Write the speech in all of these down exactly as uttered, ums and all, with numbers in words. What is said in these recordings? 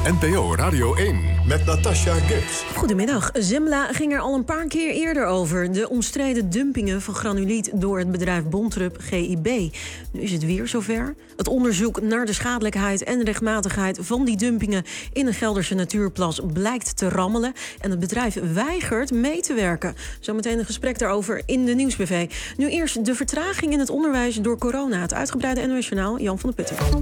N P O Radio één met Natasha Gibbs. Goedemiddag. Zembla ging er al een paar keer eerder over. De omstreden dumpingen van granuliet door het bedrijf Bontrub G I B. Nu is het weer zover. Het onderzoek naar de schadelijkheid en rechtmatigheid van die dumpingen in een Gelderse natuurplas blijkt te rammelen. En het bedrijf weigert mee te werken. Zometeen een gesprek daarover in de Nieuws B V. Nu eerst de vertraging in het onderwijs door corona. Het uitgebreide N O S Journaal, Jan van der Putten.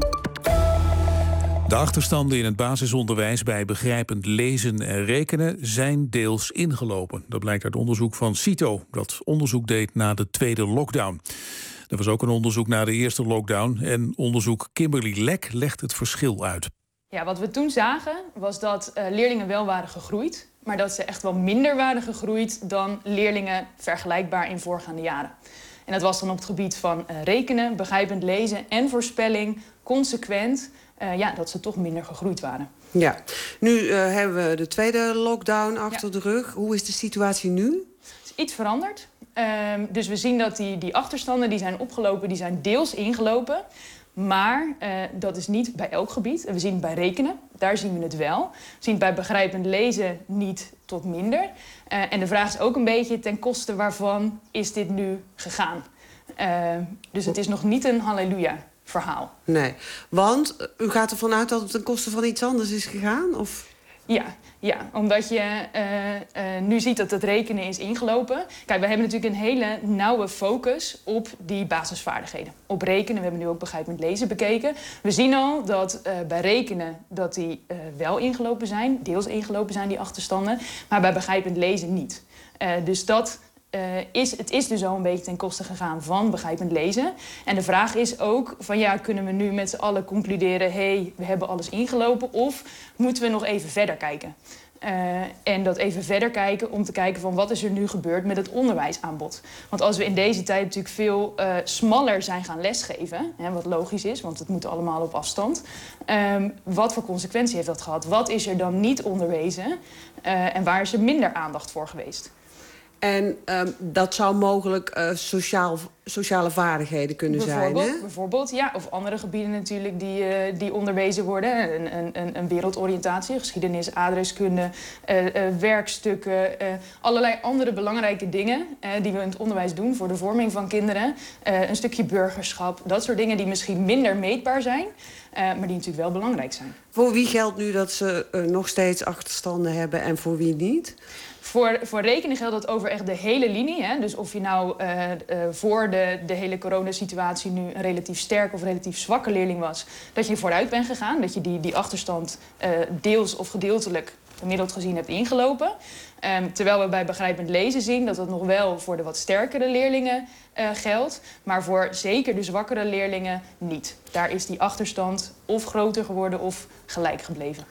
De achterstanden in het basisonderwijs bij begrijpend lezen en rekenen zijn deels ingelopen. Dat blijkt uit onderzoek van CITO, dat onderzoek deed na de tweede lockdown. Er was ook een onderzoek na de eerste lockdown en onderzoek Kimberly Lek legt het verschil uit. Ja, wat we toen zagen was dat uh, leerlingen wel waren gegroeid, maar dat ze echt wel minder waren gegroeid dan leerlingen vergelijkbaar in voorgaande jaren. En dat was dan op het gebied van uh, rekenen, begrijpend lezen en voorspelling consequent. Uh, ja, dat ze toch minder gegroeid waren. Ja, nu uh, hebben we de tweede lockdown achter ja. de rug. Hoe is de situatie nu? Het is iets veranderd. Uh, dus we zien dat die, die achterstanden die zijn opgelopen, die zijn deels ingelopen. Maar uh, dat is niet bij elk gebied. We zien het bij rekenen, daar zien we het wel. We zien het bij begrijpend lezen niet tot minder. Uh, en de vraag is ook een beetje ten koste waarvan is dit nu gegaan. Uh, dus het is nog niet een halleluja verhaal. Nee, want u gaat ervan uit dat het ten koste van iets anders is gegaan? Of? Ja, ja, omdat je uh, uh, nu ziet dat het rekenen is ingelopen. Kijk, we hebben natuurlijk een hele nauwe focus op die basisvaardigheden. Op rekenen, we hebben nu ook begrijpend lezen bekeken. We zien al dat uh, bij rekenen dat die uh, wel ingelopen zijn, deels ingelopen zijn die achterstanden, maar bij begrijpend lezen niet. Uh, dus dat Uh, is, het is dus al een beetje ten koste gegaan van begrijpend lezen. En de vraag is ook van ja, kunnen we nu met z'n allen concluderen, hé, hey, we hebben alles ingelopen, of moeten we nog even verder kijken? Uh, en dat even verder kijken om te kijken van wat is er nu gebeurd met het onderwijsaanbod. Want als we in deze tijd natuurlijk veel uh, smaller zijn gaan lesgeven, hè, wat logisch is, want het moet allemaal op afstand. Um, wat voor consequentie heeft dat gehad? Wat is er dan niet onderwezen uh, en waar is er minder aandacht voor geweest? En um, dat zou mogelijk uh, sociaal, sociale vaardigheden kunnen zijn, hè? Bijvoorbeeld, ja. Of andere gebieden natuurlijk die, uh, die onderwezen worden. Een, een, een wereldoriëntatie, geschiedenis, aardrijkskunde, uh, uh, werkstukken. Uh, allerlei andere belangrijke dingen uh, die we in het onderwijs doen voor de vorming van kinderen. Uh, een stukje burgerschap, dat soort dingen die misschien minder meetbaar zijn. Uh, maar die natuurlijk wel belangrijk zijn. Voor wie geldt nu dat ze uh, nog steeds achterstanden hebben en voor wie niet? Voor, voor rekenen geldt dat over echt de hele linie. Hè? Dus of je nou uh, uh, voor de, de hele coronasituatie nu een relatief sterke of relatief zwakke leerling was, dat je vooruit bent gegaan, dat je die, die achterstand uh, deels of gedeeltelijk gemiddeld gezien hebt ingelopen. Um, terwijl we bij begrijpend lezen zien dat dat nog wel voor de wat sterkere leerlingen uh, geldt, maar voor zeker de zwakkere leerlingen niet. Daar is die achterstand of groter geworden of gelijk gebleven.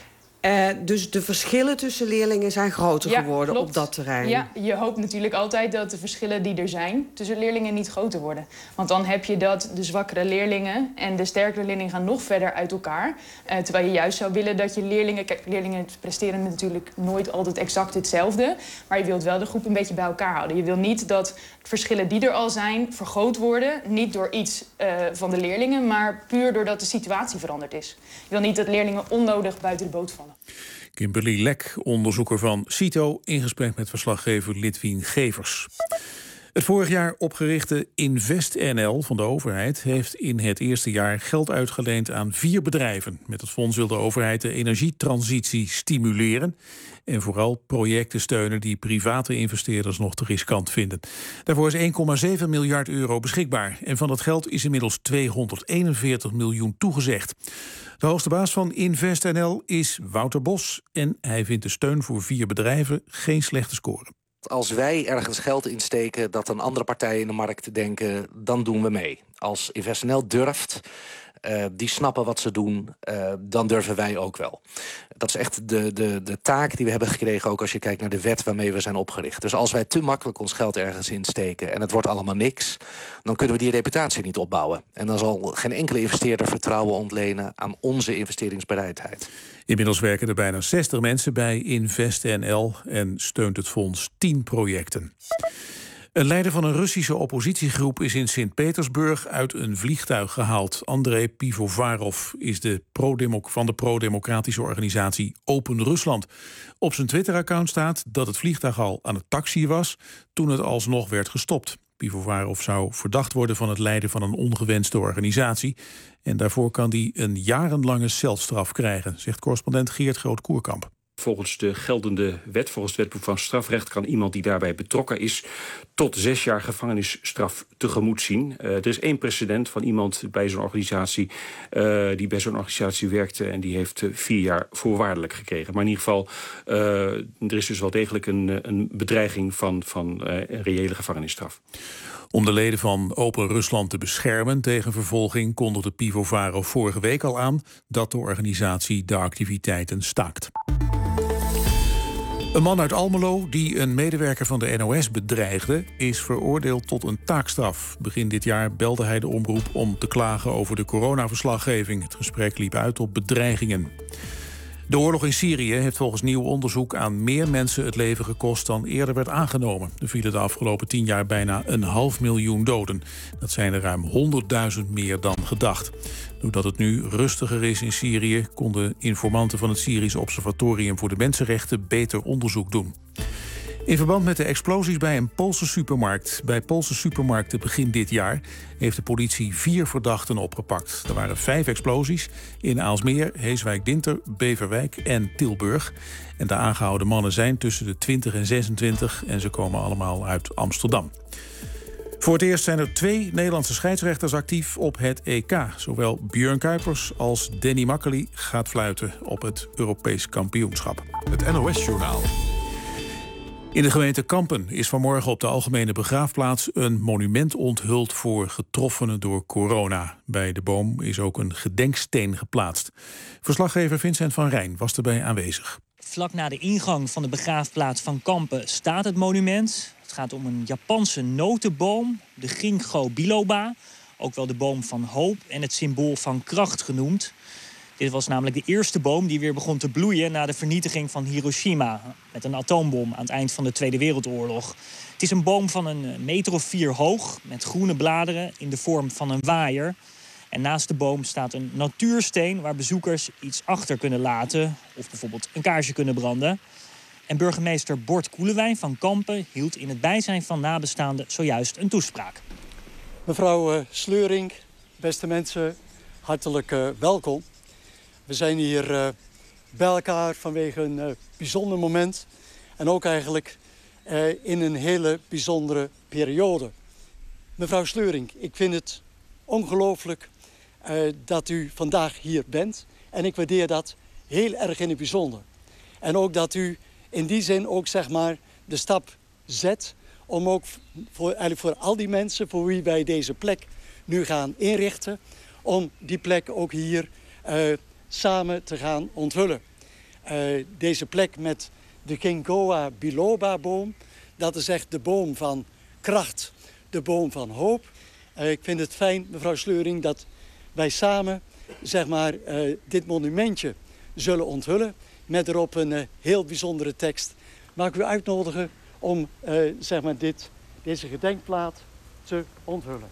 Uh, dus de verschillen tussen leerlingen zijn groter ja, geworden klopt. Op dat terrein. Ja, je hoopt natuurlijk altijd dat de verschillen die er zijn tussen leerlingen niet groter worden. Want dan heb je dat de zwakkere leerlingen en de sterkere leerlingen gaan nog verder uit elkaar. Uh, terwijl je juist zou willen dat je leerlingen... Kijk, leerlingen presteren natuurlijk nooit altijd exact hetzelfde. Maar je wilt wel de groep een beetje bij elkaar houden. Je wil niet dat verschillen die er al zijn vergroot worden. Niet door iets uh, van de leerlingen, maar puur doordat de situatie veranderd is. Je wil niet dat leerlingen onnodig buiten de boot vallen. Kimberly Lek, onderzoeker van CITO, in gesprek met verslaggever Lidwien Gevers. Het vorig jaar opgerichte InvestNL van de overheid heeft in het eerste jaar geld uitgeleend aan vier bedrijven. Met het fonds wil de overheid de energietransitie stimuleren en vooral projecten steunen die private investeerders nog te riskant vinden. Daarvoor is één komma zeven miljard euro beschikbaar en van dat geld is inmiddels tweehonderdeenenveertig miljoen toegezegd. De hoogste baas van InvestNL is Wouter Bos en hij vindt de steun voor vier bedrijven geen slechte score. Als wij ergens geld insteken dat dan andere partijen in de markt denken, dan doen we mee. Als InvestNL durft, uh, die snappen wat ze doen, uh, dan durven wij ook wel. Dat is echt de, de, de taak die we hebben gekregen, ook als je kijkt naar de wet waarmee we zijn opgericht. Dus als wij te makkelijk ons geld ergens insteken en het wordt allemaal niks, dan kunnen we die reputatie niet opbouwen. En dan zal geen enkele investeerder vertrouwen ontlenen aan onze investeringsbereidheid. Inmiddels werken er bijna zestig mensen bij InvestNL en steunt het fonds tien projecten. Een leider van een Russische oppositiegroep is in Sint-Petersburg uit een vliegtuig gehaald. Andrei Pivovarov is de pro-democ- van de pro-democratische organisatie Open Rusland. Op zijn Twitter-account staat dat het vliegtuig al aan het taxiën was toen het alsnog werd gestopt. Pivovarov zou verdacht worden van het leiden van een ongewenste organisatie. En daarvoor kan hij een jarenlange celstraf krijgen, zegt correspondent Geert Groot-Koerkamp. Volgens de geldende wet, volgens het wetboek van strafrecht, kan iemand die daarbij betrokken is tot zes jaar gevangenisstraf tegemoet zien. Uh, er is één precedent van iemand bij zo'n organisatie uh, die bij zo'n organisatie werkte en die heeft uh, vier jaar voorwaardelijk gekregen. Maar in ieder geval, uh, er is dus wel degelijk een, een bedreiging van, van uh, een reële gevangenisstraf. Om de leden van Open Rusland te beschermen tegen vervolging kondigde Pivovarov vorige week al aan dat de organisatie de activiteiten staakt. Een man uit Almelo die een medewerker van de N O S bedreigde, is veroordeeld tot een taakstraf. Begin dit jaar belde hij de omroep om te klagen over de coronaverslaggeving. Het gesprek liep uit op bedreigingen. De oorlog in Syrië heeft volgens nieuw onderzoek aan meer mensen het leven gekost dan eerder werd aangenomen. Er vielen de afgelopen tien jaar bijna een half miljoen doden. Dat zijn er ruim honderdduizend meer dan gedacht. Doordat het nu rustiger is in Syrië, konden informanten van het Syrisch Observatorium voor de Mensenrechten beter onderzoek doen. In verband met de explosies bij een Poolse supermarkt. Bij Poolse supermarkten begin dit jaar heeft de politie vier verdachten opgepakt. Er waren vijf explosies in Aalsmeer, Heeswijk-Dinter, Beverwijk en Tilburg. En de aangehouden mannen zijn tussen de twintig en zesentwintig en ze komen allemaal uit Amsterdam. Voor het eerst zijn er twee Nederlandse scheidsrechters actief op het E K. Zowel Björn Kuipers als Danny Makkely gaat fluiten op het Europees kampioenschap. Het N O S-journaal. In de gemeente Kampen is vanmorgen op de algemene begraafplaats een monument onthuld voor getroffenen door corona. Bij de boom is ook een gedenksteen geplaatst. Verslaggever Vincent van Rijn was erbij aanwezig. Vlak na de ingang van de begraafplaats van Kampen staat het monument. Het gaat om een Japanse notenboom, de Ginkgo biloba. Ook wel de boom van hoop en het symbool van kracht genoemd. Dit was namelijk de eerste boom die weer begon te bloeien na de vernietiging van Hiroshima met een atoombom aan het eind van de Tweede Wereldoorlog. Het is een boom van een meter of vier hoog met groene bladeren in de vorm van een waaier. En naast de boom staat een natuursteen waar bezoekers iets achter kunnen laten of bijvoorbeeld een kaarsje kunnen branden. En burgemeester Bort Koelewijn van Kampen hield in het bijzijn van nabestaanden zojuist een toespraak. Mevrouw uh, Sleuring, beste mensen, hartelijk uh, welkom. We zijn hier uh, bij elkaar vanwege een uh, bijzonder moment. En ook eigenlijk uh, in een hele bijzondere periode. Mevrouw Sleuring, ik vind het ongelooflijk uh, dat u vandaag hier bent. En ik waardeer dat heel erg in het bijzonder. En ook dat u in die zin ook zeg maar de stap zet om ook voor, eigenlijk voor al die mensen voor wie wij deze plek nu gaan inrichten, om die plek ook hier uh, samen te gaan onthullen. Uh, deze plek met de Ginkgo biloba boom, dat is echt de boom van kracht, de boom van hoop. Uh, ik vind het fijn, mevrouw Sleuring, dat wij samen zeg maar, uh, dit monumentje zullen onthullen met erop een uh, heel bijzondere tekst. Mag ik u uitnodigen om uh, zeg maar dit, deze gedenkplaat te onthullen.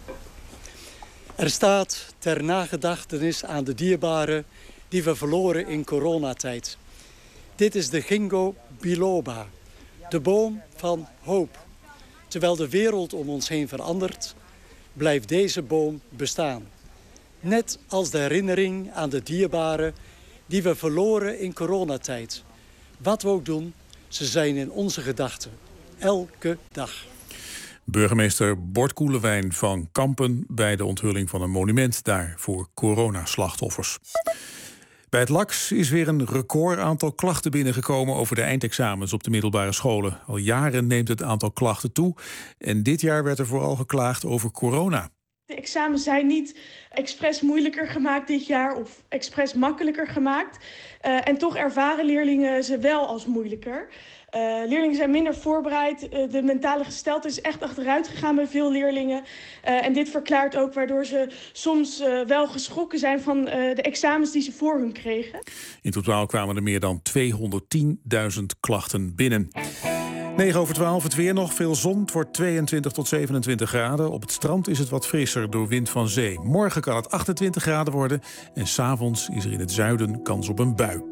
Er staat ter nagedachtenis aan de dierbaren die we verloren in coronatijd. Dit is de Ginkgo biloba, de boom van hoop. Terwijl de wereld om ons heen verandert, blijft deze boom bestaan. Net als de herinnering aan de dierbaren die we verloren in coronatijd. Wat we ook doen, ze zijn in onze gedachten. Elke dag. Burgemeester Bort Koelewijn van Kampen bij de onthulling van een monument daar voor coronaslachtoffers. Bij het L A X is weer een record aantal klachten binnengekomen over de eindexamens op de middelbare scholen. Al jaren neemt het aantal klachten toe en dit jaar werd er vooral geklaagd over corona. De examens zijn niet expres moeilijker gemaakt dit jaar of expres makkelijker gemaakt. Uh, en toch ervaren leerlingen ze wel als moeilijker. Uh, leerlingen zijn minder voorbereid. Uh, de mentale gesteldheid is echt achteruit gegaan bij veel leerlingen. Uh, en dit verklaart ook waardoor ze soms uh, wel geschrokken zijn van uh, de examens die ze voor hun kregen. In totaal kwamen er meer dan tweehonderdtienduizend klachten binnen. negen over twaalf, het weer nog. Veel zon. Het wordt tweeëntwintig tot zevenentwintig graden. Op het strand is het wat frisser door wind van zee. Morgen kan het achtentwintig graden worden. En 's avonds is er in het zuiden kans op een bui.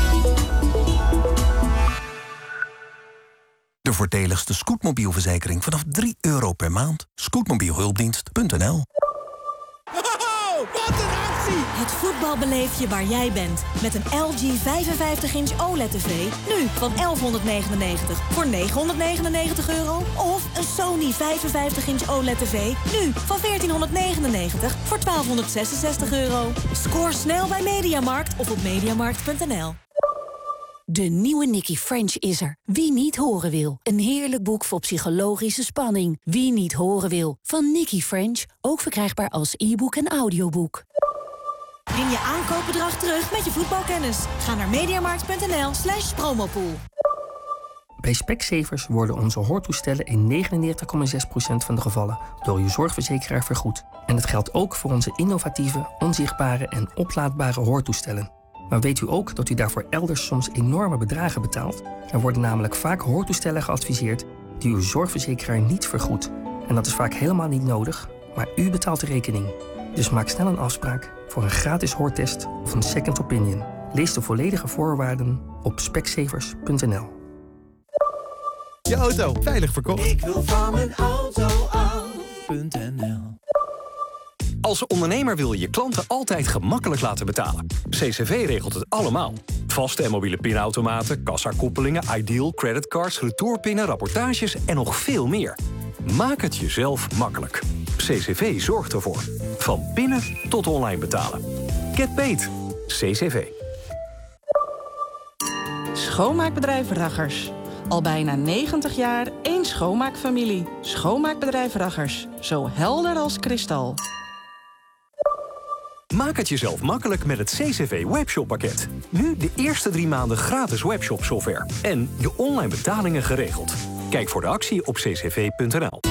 De voordeligste scootmobielverzekering vanaf drie euro per maand. Scootmobielhulpdienst punt n l. Wat een actie! Het voetbal beleef je waar jij bent. Met een L G vijfenvijftig inch O L E D-tv. Nu van elfhonderdnegenennegentig voor negenhonderdnegenennegentig euro. Of een Sony vijfenvijftig inch O L E D-tv. Nu van veertienhonderdnegenennegentig voor twaalfhonderdzesenzestig euro. Scoor snel bij Mediamarkt of op mediamarkt punt n l. De nieuwe Nicky French is er. Wie niet horen wil. Een heerlijk boek vol psychologische spanning. Wie niet horen wil. Van Nicky French. Ook verkrijgbaar als e-book en audioboek. Win je aankoopbedrag terug met je voetbalkennis. Ga naar mediamarkt punt n l slash promopool. Bij Specsavers worden onze hoortoestellen in negenennegentig komma zes procent van de gevallen door uw zorgverzekeraar vergoed. En dat geldt ook voor onze innovatieve, onzichtbare en oplaadbare hoortoestellen. Maar weet u ook dat u daarvoor elders soms enorme bedragen betaalt? Er worden namelijk vaak hoortoestellen geadviseerd die uw zorgverzekeraar niet vergoedt. En dat is vaak helemaal niet nodig, maar u betaalt de rekening. Dus maak snel een afspraak voor een gratis hoortest of een second opinion. Lees de volledige voorwaarden op specsavers punt n l. Je auto veilig verkocht. Ik wil van mijn auto af.nl. Als ondernemer wil je je klanten altijd gemakkelijk laten betalen. C C V regelt het allemaal. Vaste en mobiele pinautomaten, kassakoppelingen, Ideal, creditcards, retourpinnen, rapportages en nog veel meer. Maak het jezelf makkelijk. C C V zorgt ervoor. Van pinnen tot online betalen. Get paid. C C V. Schoonmaakbedrijf Raggers. Al bijna negentig jaar één schoonmaakfamilie. Schoonmaakbedrijf Raggers. Zo helder als kristal. Maak het jezelf makkelijk met het C C V Webshop pakket. Nu de eerste drie maanden gratis webshop software. En je online betalingen geregeld. Kijk voor de actie op c c v punt n l.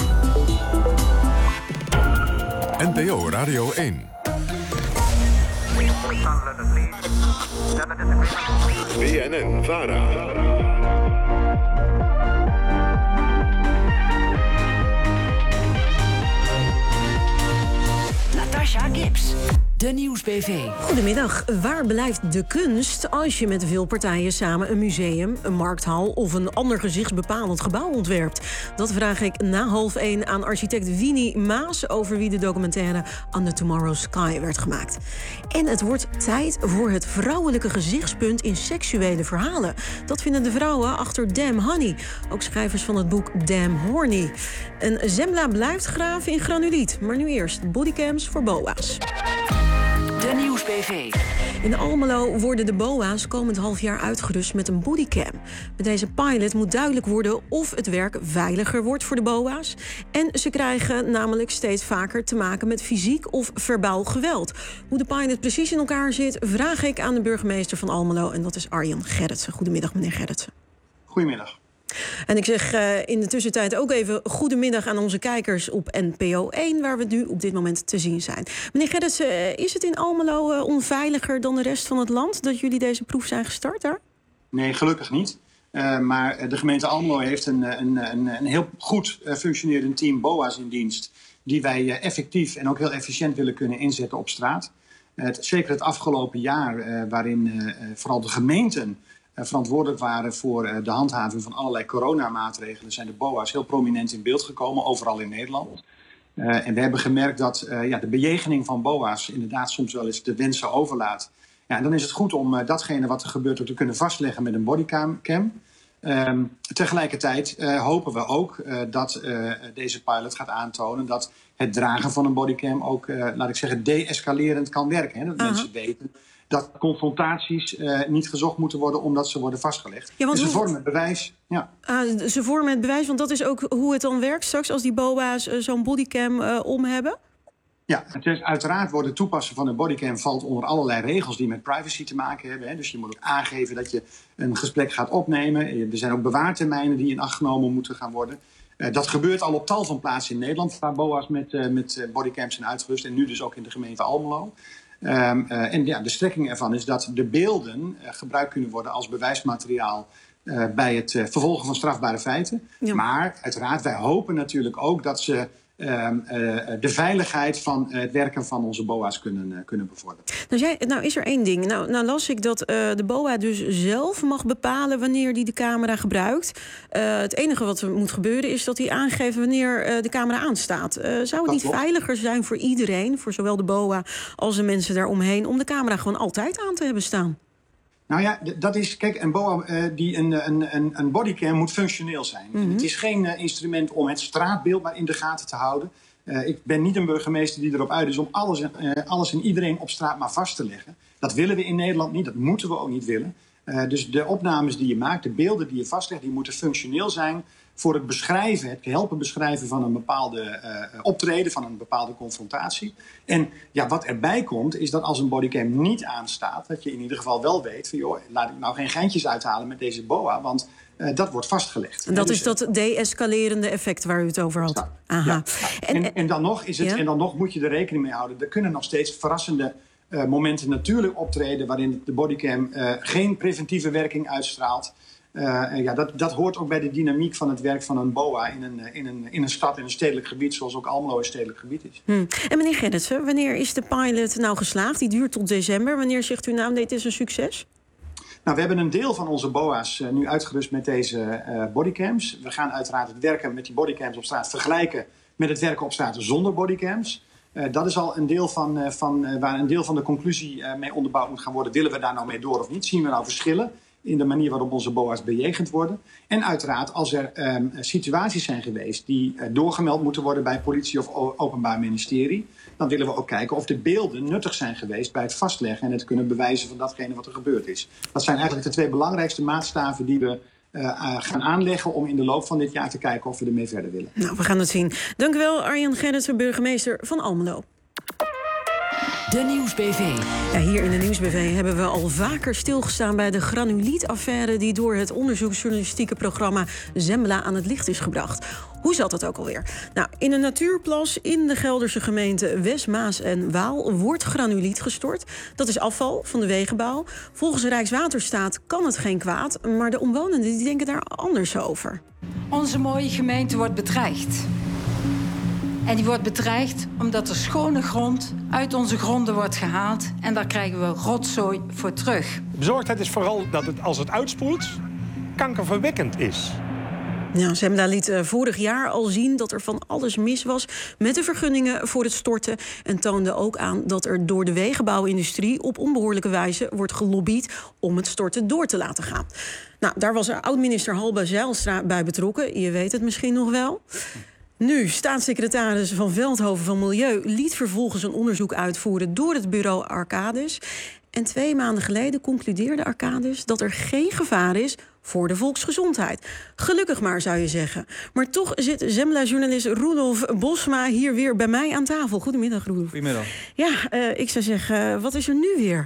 N P O Radio één. B N N Vara. Natasha Gibbs, de Nieuws B V. Goedemiddag. Waar blijft de kunst als je met veel partijen samen een museum, een markthal of een ander gezichtsbepalend gebouw ontwerpt? Dat vraag ik na half één aan architect Winnie Maas over wie de documentaire On the Tomorrow Sky werd gemaakt. En het wordt tijd voor het vrouwelijke gezichtspunt in seksuele verhalen. Dat vinden de vrouwen achter Damn Honey, ook schrijvers van het boek Damn Horny. Een Zembla blijft graven in granuliet, maar nu eerst bodycams voor boa's. De Nieuws B V. In Almelo worden de boa's komend half jaar uitgerust met een bodycam. Met deze pilot moet duidelijk worden of het werk veiliger wordt voor de boa's. En ze krijgen namelijk steeds vaker te maken met fysiek of verbaal geweld. Hoe de pilot precies in elkaar zit, vraag ik aan de burgemeester van Almelo. En dat is Arjan Gerritsen. Goedemiddag, meneer Gerritsen. Goedemiddag. En ik zeg uh, in de tussentijd ook even goedemiddag aan onze kijkers op N P O één... waar we nu op dit moment te zien zijn. Meneer Gerritsen, uh, is het in Almelo uh, onveiliger dan de rest van het land dat jullie deze proef zijn gestart daar? Nee, gelukkig niet. Uh, maar de gemeente Almelo heeft een, een, een, een heel goed uh, functionerend team boa's in dienst... die wij uh, effectief en ook heel efficiënt willen kunnen inzetten op straat. Uh, het, zeker het afgelopen jaar, uh, waarin uh, vooral de gemeenten... verantwoordelijk waren voor de handhaving van allerlei coronamaatregelen... zijn de boa's heel prominent in beeld gekomen, overal in Nederland. Uh, en we hebben gemerkt dat uh, ja, de bejegening van boa's inderdaad soms wel eens de wensen overlaat. Ja, en dan is het goed om uh, datgene wat er gebeurt ook te kunnen vastleggen met een bodycam. Um, tegelijkertijd uh, hopen we ook uh, dat uh, deze pilot gaat aantonen... dat het dragen van een bodycam ook, uh, laat ik zeggen, de-escalerend kan werken. Hè? Dat uh-huh. mensen weten... dat confrontaties uh, niet gezocht moeten worden omdat ze worden vastgelegd. Ja, dus ze vormen het bewijs. Ja. Uh, ze vormen het bewijs, want dat is ook hoe het dan werkt straks... als die boa's uh, zo'n bodycam uh, om hebben? Ja, het is, uiteraard wordt het toepassen van een bodycam... valt onder allerlei regels die met privacy te maken hebben. Hè. Dus je moet ook aangeven dat je een gesprek gaat opnemen. Er zijn ook bewaartermijnen die in acht genomen moeten gaan worden. Uh, dat gebeurt al op tal van plaatsen in Nederland... waar boa's met, uh, met bodycams zijn uitgerust. En nu dus ook in de gemeente Almelo. Um, uh, en ja, de strekking ervan is dat de beelden uh, gebruikt kunnen worden als bewijsmateriaal uh, bij het uh, vervolgen van strafbare feiten. Ja. Maar uiteraard, wij hopen natuurlijk ook dat ze uh, uh, de veiligheid van uh, het werken van onze B O A's kunnen, uh, kunnen bevorderen. Nou, jij, nou is er één ding. Nou, nou las ik dat uh, de B O A dus zelf mag bepalen wanneer die de camera gebruikt. Uh, het enige wat er moet gebeuren is dat hij aangeeft wanneer uh, de camera aanstaat. Uh, zou het dat niet klopt. veiliger zijn voor iedereen, voor zowel de B O A als de mensen daaromheen, om de camera gewoon altijd aan te hebben staan? Nou ja, dat is, kijk, een B O A, uh, die een, een, een bodycam moet functioneel zijn. Mm-hmm. Het is geen uh, instrument om het straatbeeld maar in de gaten te houden. Uh, ik ben niet een burgemeester die erop uit is om alles, uh, alles en iedereen op straat maar vast te leggen. Dat willen we in Nederland niet, dat moeten we ook niet willen. Uh, dus de opnames die je maakt, de beelden die je vastlegt, die moeten functioneel zijn voor het beschrijven, het helpen beschrijven van een bepaalde uh, optreden, van een bepaalde confrontatie. En ja, wat erbij komt, is dat als een bodycam niet aanstaat, dat je in ieder geval wel weet van, joh, laat ik nou geen geintjes uithalen met deze B O A, want uh, dat wordt vastgelegd. En dat dus, is dat de-escalerende effect waar u het over had. Aha. Ja, ja. En, en, en, dan nog is het, ja? en dan nog moet je er rekening mee houden. Er kunnen nog steeds verrassende uh, momenten natuurlijk optreden waarin de bodycam uh, geen preventieve werking uitstraalt. Uh, ja, dat, dat hoort ook bij de dynamiek van het werk van een B O A in een, in een, in een stad, in een stedelijk gebied, zoals ook Almelo een stedelijk gebied is. Hmm. En meneer Gerritsen, wanneer is de pilot nou geslaagd? Die duurt tot december. Wanneer zegt u nou, nee, het is een succes? Nou, we hebben een deel van onze B O A's uh, nu uitgerust met deze uh, bodycams. We gaan uiteraard het werken met die bodycams op straat vergelijken met het werken op straat zonder bodycams. Uh, dat is al een deel van, uh, van uh, waar een deel van de conclusie uh, mee onderbouwd moet gaan worden. Willen we daar nou mee door of niet? Zien we nou verschillen in de manier waarop onze B O A's bejegend worden? En uiteraard, als er um, situaties zijn geweest die uh, doorgemeld moeten worden bij politie of o- openbaar ministerie, dan willen we ook kijken of de beelden nuttig zijn geweest bij het vastleggen en het kunnen bewijzen van datgene wat er gebeurd is. Dat zijn eigenlijk de twee belangrijkste maatstaven die we uh, uh, gaan aanleggen om in de loop van dit jaar te kijken of we ermee verder willen. Nou, we gaan het zien. Dank u wel, Arjan Gerritsen, burgemeester van Almelo. De Nieuwsbv. Ja, hier in de Nieuwsbv hebben we al vaker stilgestaan bij de granulietaffaire die door het onderzoeksjournalistieke programma Zembla aan het licht is gebracht. Hoe zat dat ook alweer? Nou, in een natuurplas in de Gelderse gemeenten West, Maas en Waal wordt granuliet gestort. Dat is afval van de wegenbouw. Volgens Rijkswaterstaat kan het geen kwaad, maar de omwonenden die denken daar anders over. Onze mooie gemeente wordt bedreigd. En die wordt bedreigd omdat er schone grond uit onze gronden wordt gehaald. En daar krijgen we rotzooi voor terug. Bezorgdheid is vooral dat het, als het uitspoelt, kankerverwekkend is. Ja, Zembla liet uh, vorig jaar al zien dat er van alles mis was met de vergunningen voor het storten. En toonde ook aan dat er door de wegenbouwindustrie op onbehoorlijke wijze wordt gelobbyd om het storten door te laten gaan. Nou, daar was oud-minister Halbe Zijlstra bij betrokken. Je weet het misschien nog wel. Nu, staatssecretaris Van Veldhoven van Milieu liet vervolgens een onderzoek uitvoeren door het bureau Arcadis. En twee maanden geleden concludeerde Arcadis dat er geen gevaar is voor de volksgezondheid. Gelukkig maar, zou je zeggen. Maar toch zit Zembla-journalist Roelof Bosma hier weer bij mij aan tafel. Goedemiddag, Roelof. Goedemiddag. Ja, uh, ik zou zeggen, wat is er nu weer?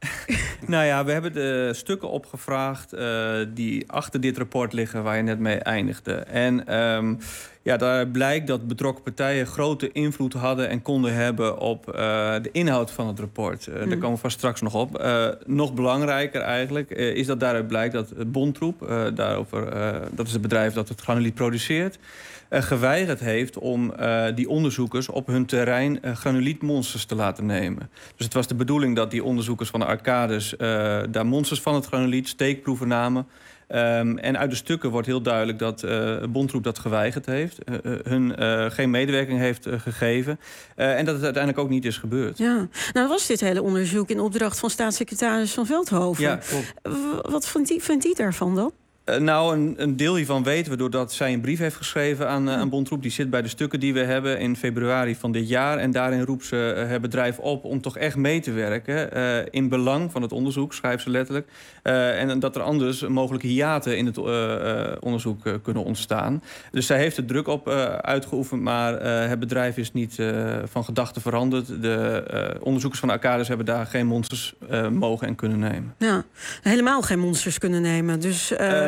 Nou ja, we hebben de stukken opgevraagd uh, die achter dit rapport liggen waar je net mee eindigde. En um, ja, daar blijkt dat betrokken partijen grote invloed hadden en konden hebben op uh, de inhoud van het rapport. Uh, mm. Daar komen we vast straks nog op. Uh, nog belangrijker eigenlijk uh, is dat daaruit blijkt dat Bontroep, uh, daarover, uh, dat is het bedrijf dat het granuliet produceert, Uh, geweigerd heeft om uh, die onderzoekers op hun terrein uh, granulietmonsters te laten nemen. Dus het was de bedoeling dat die onderzoekers van de Arcadis uh, daar monsters van het granuliet, steekproeven namen. Um, en uit de stukken wordt heel duidelijk dat uh, Bontroep dat geweigerd heeft. Uh, uh, hun uh, geen medewerking heeft uh, gegeven. Uh, en dat het uiteindelijk ook niet is gebeurd. Ja, nou was dit hele onderzoek in opdracht van staatssecretaris Van Veldhoven. Ja, klopt. W- wat vindt hij, vindt hij daarvan dan? Uh, nou, een, een deel hiervan weten we doordat zij een brief heeft geschreven aan, uh, aan Bontroep. Die zit bij de stukken die we hebben in februari van dit jaar. En daarin roept ze uh, het bedrijf op om toch echt mee te werken. Uh, in belang van het onderzoek, schrijft ze letterlijk. Uh, en dat er anders mogelijke hiaten in het uh, uh, onderzoek uh, kunnen ontstaan. Dus zij heeft er druk op uh, uitgeoefend. Maar uh, het bedrijf is niet uh, van gedachten veranderd. De uh, onderzoekers van Arcadis hebben daar geen monsters uh, mogen en kunnen nemen. Ja, helemaal geen monsters kunnen nemen. Dus, uh... Uh,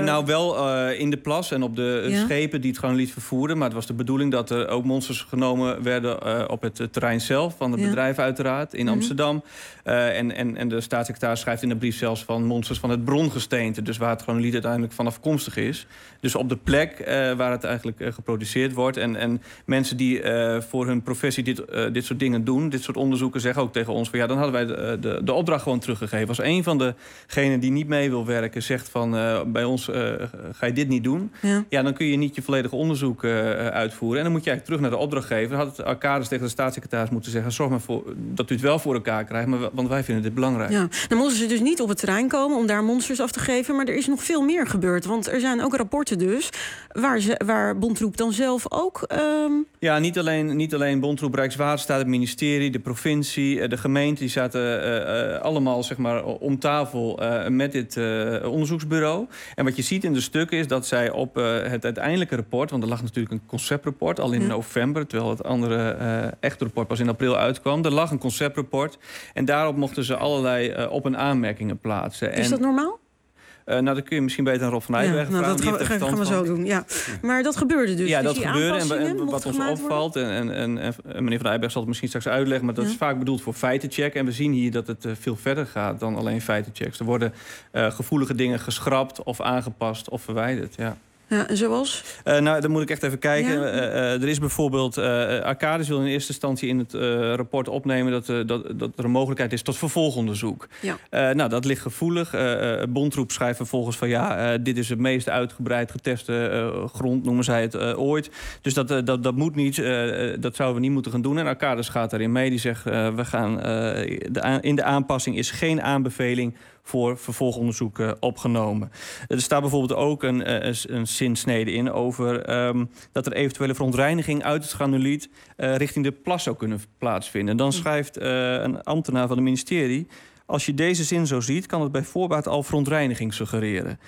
nou, wel uh, in de plas en op de ja? schepen die het granuliet vervoerden. Maar het was de bedoeling dat er ook monsters genomen werden uh, op het terrein zelf van het ja. bedrijf uiteraard in mm-hmm. Amsterdam. Uh, en, en, en de staatssecretaris schrijft in de brief zelfs van monsters van het brongesteente. Dus waar het granuliet uiteindelijk van afkomstig is. Dus op de plek uh, waar het eigenlijk uh, geproduceerd wordt. En, en mensen die uh, voor hun professie dit, uh, dit soort dingen doen, dit soort onderzoeken, zeggen ook tegen ons van ja, dan hadden wij de, de, de opdracht gewoon teruggegeven. Als een van degenen die niet mee wil werken zegt van uh, bij ons uh, ga je dit niet doen. Ja. ja, dan kun je niet je volledige onderzoek uh, uitvoeren. En dan moet je eigenlijk terug naar de opdrachtgever. Dan had het Arcadis tegen de staatssecretaris moeten zeggen, zorg maar voor dat u het wel voor elkaar krijgt, maar, want wij vinden dit belangrijk. Ja. Dan moesten ze dus niet op het terrein komen om daar monsters af te geven, maar er is nog veel meer gebeurd. Want er zijn ook rapporten dus waar, ze, waar Bontroep dan zelf ook... Um... Ja, niet alleen, niet alleen Bontroep, Rijkswaterstaat, het ministerie, de provincie, de gemeente, die zaten uh, uh, allemaal zeg maar om tafel uh, met dit uh, onderzoeksbureau. En wat je ziet in de stukken is dat zij op uh, het uiteindelijke rapport, want er lag natuurlijk een conceptrapport al in ja. november, terwijl het andere uh, echte rapport pas in april uitkwam. Er lag een conceptrapport en daarop mochten ze allerlei uh, op- en aanmerkingen plaatsen. Is en, dat normaal? Uh, nou, dan kun je misschien beter aan Rob van Eijbergen ja, nou, vragen. Dat gaan, gaan we zo doen, ja. Maar dat gebeurde dus. Ja, dus dat gebeurde. En, en wat ons opvalt, en, en, en, en meneer van Eijbergen zal het misschien straks uitleggen, maar dat ja. is vaak bedoeld voor feitencheck. En we zien hier dat het uh, veel verder gaat dan alleen feitenchecks. Er worden uh, gevoelige dingen geschrapt of aangepast of verwijderd, ja. Ja, en zoals? Uh, nou, dan moet ik echt even kijken. Ja? Uh, uh, er is bijvoorbeeld... Uh, Arcadis wil in eerste instantie in het uh, rapport opnemen dat, uh, dat, dat er een mogelijkheid is tot vervolgonderzoek. Ja. Uh, nou, dat ligt gevoelig. Uh, Bontroep schrijft vervolgens van ja, uh, dit is het meest uitgebreid geteste uh, grond, noemen zij het uh, ooit. Dus dat, uh, dat, dat moet niet. Uh, dat zouden we niet moeten gaan doen. En Arcadis gaat daarin mee. Die zegt, uh, we gaan, uh, de in de aanpassing is geen aanbeveling voor vervolgonderzoek uh, opgenomen. Er staat bijvoorbeeld ook een, een, een zinsnede in over um, dat er eventuele verontreiniging uit het granuliet uh, richting de plas zou kunnen plaatsvinden. Dan schrijft uh, een ambtenaar van het ministerie, als je deze zin zo ziet, kan het bij voorbaat al verontreiniging suggereren.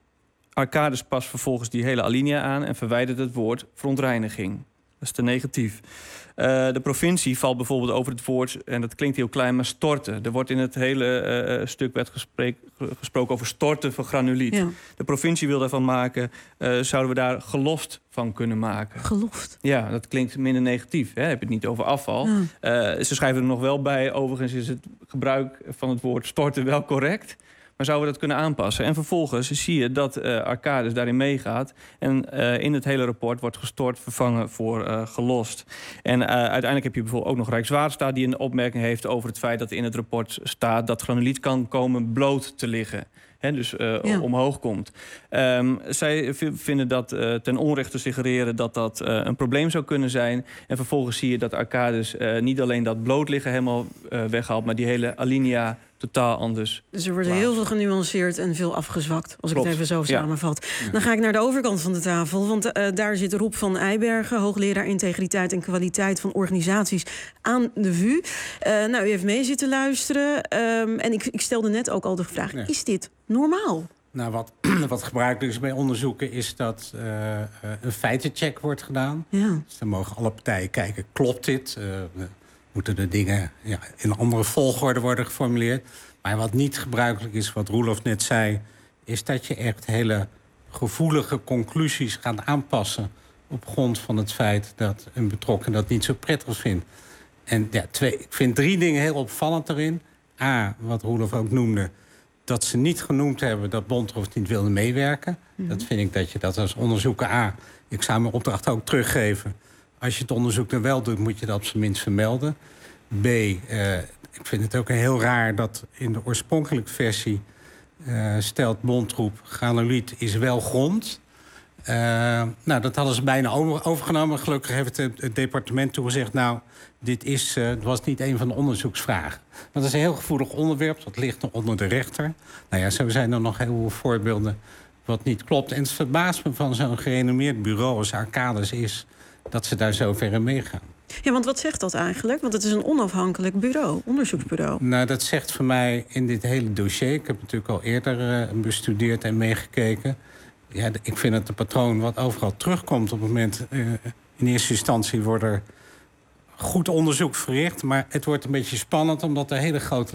Arcadis past vervolgens die hele alinea aan en verwijdert het woord verontreiniging. Dat is te negatief. Uh, de provincie valt bijvoorbeeld over het woord, en dat klinkt heel klein, maar storten. Er wordt in het hele uh, stuk werd gesprek, gesproken over storten van granuliet. Ja. De provincie wil daarvan maken, uh, zouden we daar gelost van kunnen maken. Gelost? Ja, dat klinkt minder negatief. Hè? Heb je het niet over afval. Ja. Uh, ze schrijven er nog wel bij, overigens is het gebruik van het woord storten wel correct. Maar zouden we dat kunnen aanpassen? En vervolgens zie je dat uh, Arcadis daarin meegaat. En uh, in het hele rapport wordt gestort vervangen voor uh, gelost. En uh, uiteindelijk heb je bijvoorbeeld ook nog Rijkswaterstaat die een opmerking heeft over het feit dat in het rapport staat dat granuliet kan komen bloot te liggen. He, dus uh, ja. omhoog komt. Um, zij vinden dat uh, ten onrechte suggereren dat dat uh, een probleem zou kunnen zijn. En vervolgens zie je dat Arcadis uh, niet alleen dat bloot liggen helemaal uh, weghaalt, maar die hele alinea totaal anders. Dus er wordt heel veel genuanceerd en veel afgezwakt, als Klopt. ik het even zo samenvat. Ja. Dan ga ik naar de overkant van de tafel, want uh, daar zit Rob van Eijbergen, hoogleraar integriteit en kwaliteit van organisaties aan de V U. Uh, nou, u heeft mee zitten luisteren. Um, en ik, ik stelde net ook al de vraag, ja. is dit normaal? Nou, wat, wat gebruikelijk is bij onderzoeken is dat uh, uh, een feitencheck wordt gedaan. Ja. Dus dan mogen alle partijen kijken, klopt dit? Uh, moeten de dingen ja, in een andere volgorde worden geformuleerd. Maar wat niet gebruikelijk is, wat Roelof net zei, is dat je echt hele gevoelige conclusies gaat aanpassen op grond van het feit dat een betrokken dat niet zo prettig vindt. En ja, twee, ik vind drie dingen heel opvallend erin. A, wat Roelof ook noemde, dat ze niet genoemd hebben dat Bontroep niet wilde meewerken. Mm-hmm. Dat vind ik dat je dat als onderzoeker A, ik zou mijn opdracht ook teruggeven. Als je het onderzoek dan wel doet, moet je dat op zijn minst vermelden. B, uh, ik vind het ook heel raar dat in de oorspronkelijke versie uh, stelt Bontroep, granuliet is wel grond. Uh, nou, dat hadden ze bijna overgenomen. Gelukkig heeft het, het departement toegezegd, nou, dit is, uh, was niet een van de onderzoeksvragen. Dat is een heel gevoelig onderwerp, dat ligt nog onder de rechter. Nou ja, zo zijn er nog heel veel voorbeelden wat niet klopt. En het verbaast me van zo'n gerenommeerd bureau als Arcadis is dat ze daar zo ver in meegaan. Ja, want wat zegt dat eigenlijk? Want het is een onafhankelijk bureau, onderzoeksbureau. Nou, dat zegt voor mij in dit hele dossier, ik heb natuurlijk al eerder uh, bestudeerd en meegekeken. Ja, ik vind het een patroon wat overal terugkomt. Op het moment, uh, in eerste instantie wordt er goed onderzoek verricht, maar het wordt een beetje spannend omdat er hele grote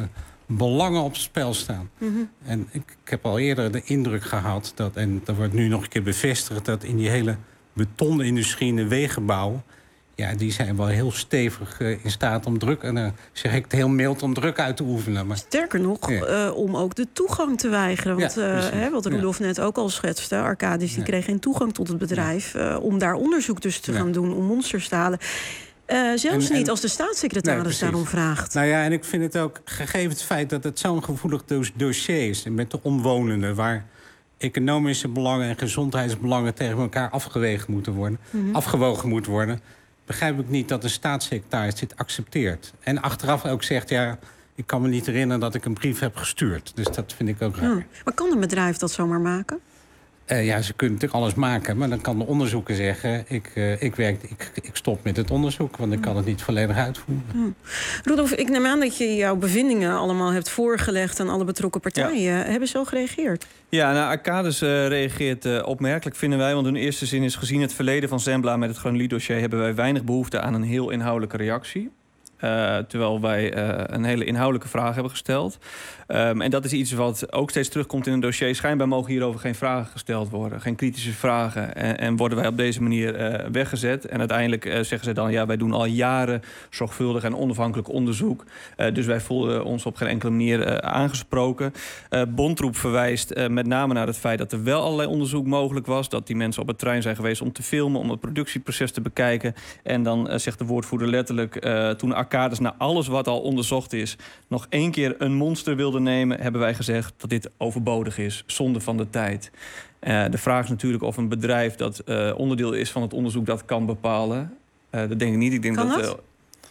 belangen op het spel staan. Mm-hmm. En ik, ik heb al eerder de indruk gehad, dat, en dat wordt nu nog een keer bevestigd, dat in die hele betonindustrie en de wegenbouw, ja, die zijn wel heel stevig uh, in staat om druk, en dan uh, zeg ik het heel mild, om druk uit te oefenen. Maar, Sterker nog, ja. uh, om ook de toegang te weigeren. Want, ja, uh, hè, wat Roelof ja. net ook al schetste, Arcadis die ja. kreeg geen toegang tot het bedrijf uh, om daar onderzoek dus te ja. gaan doen, om monsters te halen. Uh, zelfs en, en, niet als de staatssecretaris nee, daarom vraagt. Nou ja, en ik vind het ook, gegeven het feit dat het zo'n gevoelig dossier is, en met de omwonenden, waar economische belangen en gezondheidsbelangen tegen elkaar afgewogen moeten worden, mm-hmm. afgewogen moet worden, begrijp ik niet dat de staatssecretaris dit accepteert. En achteraf ook zegt, ja, ik kan me niet herinneren dat ik een brief heb gestuurd. Dus dat vind ik ook raar. Ja. Maar kan een bedrijf dat zomaar maken? Uh, ja, ze kunnen natuurlijk alles maken, maar dan kan de onderzoeker zeggen, Ik, uh, ik, werk, ik, ik stop met het onderzoek, want ik kan het niet volledig uitvoeren. Ja. Rudolf, ik neem aan dat je jouw bevindingen allemaal hebt voorgelegd aan alle betrokken partijen. Ja. Hebben ze al gereageerd? Ja, nou, Arcadis uh, reageert uh, opmerkelijk, vinden wij. Want in eerste zin is, gezien het verleden van Zembla met het granulietdossier, hebben wij weinig behoefte aan een heel inhoudelijke reactie. Uh, terwijl wij uh, een hele inhoudelijke vraag hebben gesteld. Um, en dat is iets wat ook steeds terugkomt in een dossier. Schijnbaar mogen hierover geen vragen gesteld worden. Geen kritische vragen. En, en worden wij op deze manier uh, weggezet. En uiteindelijk uh, zeggen ze dan, ja, wij doen al jaren zorgvuldig en onafhankelijk onderzoek. Uh, dus wij voelen ons op geen enkele manier uh, aangesproken. Uh, Bontroep verwijst uh, met name naar het feit dat er wel allerlei onderzoek mogelijk was. Dat die mensen op het terrein zijn geweest om te filmen, om het productieproces te bekijken. En dan uh, zegt de woordvoerder letterlijk, uh, toen Arcadis na alles wat al onderzocht is nog één keer een monster wilde nemen, hebben wij gezegd dat dit overbodig is, zonde van de tijd. Uh, de vraag is natuurlijk of een bedrijf dat uh, onderdeel is van het onderzoek dat kan bepalen. Uh, dat denk ik niet. Ik denk kan dat. dat?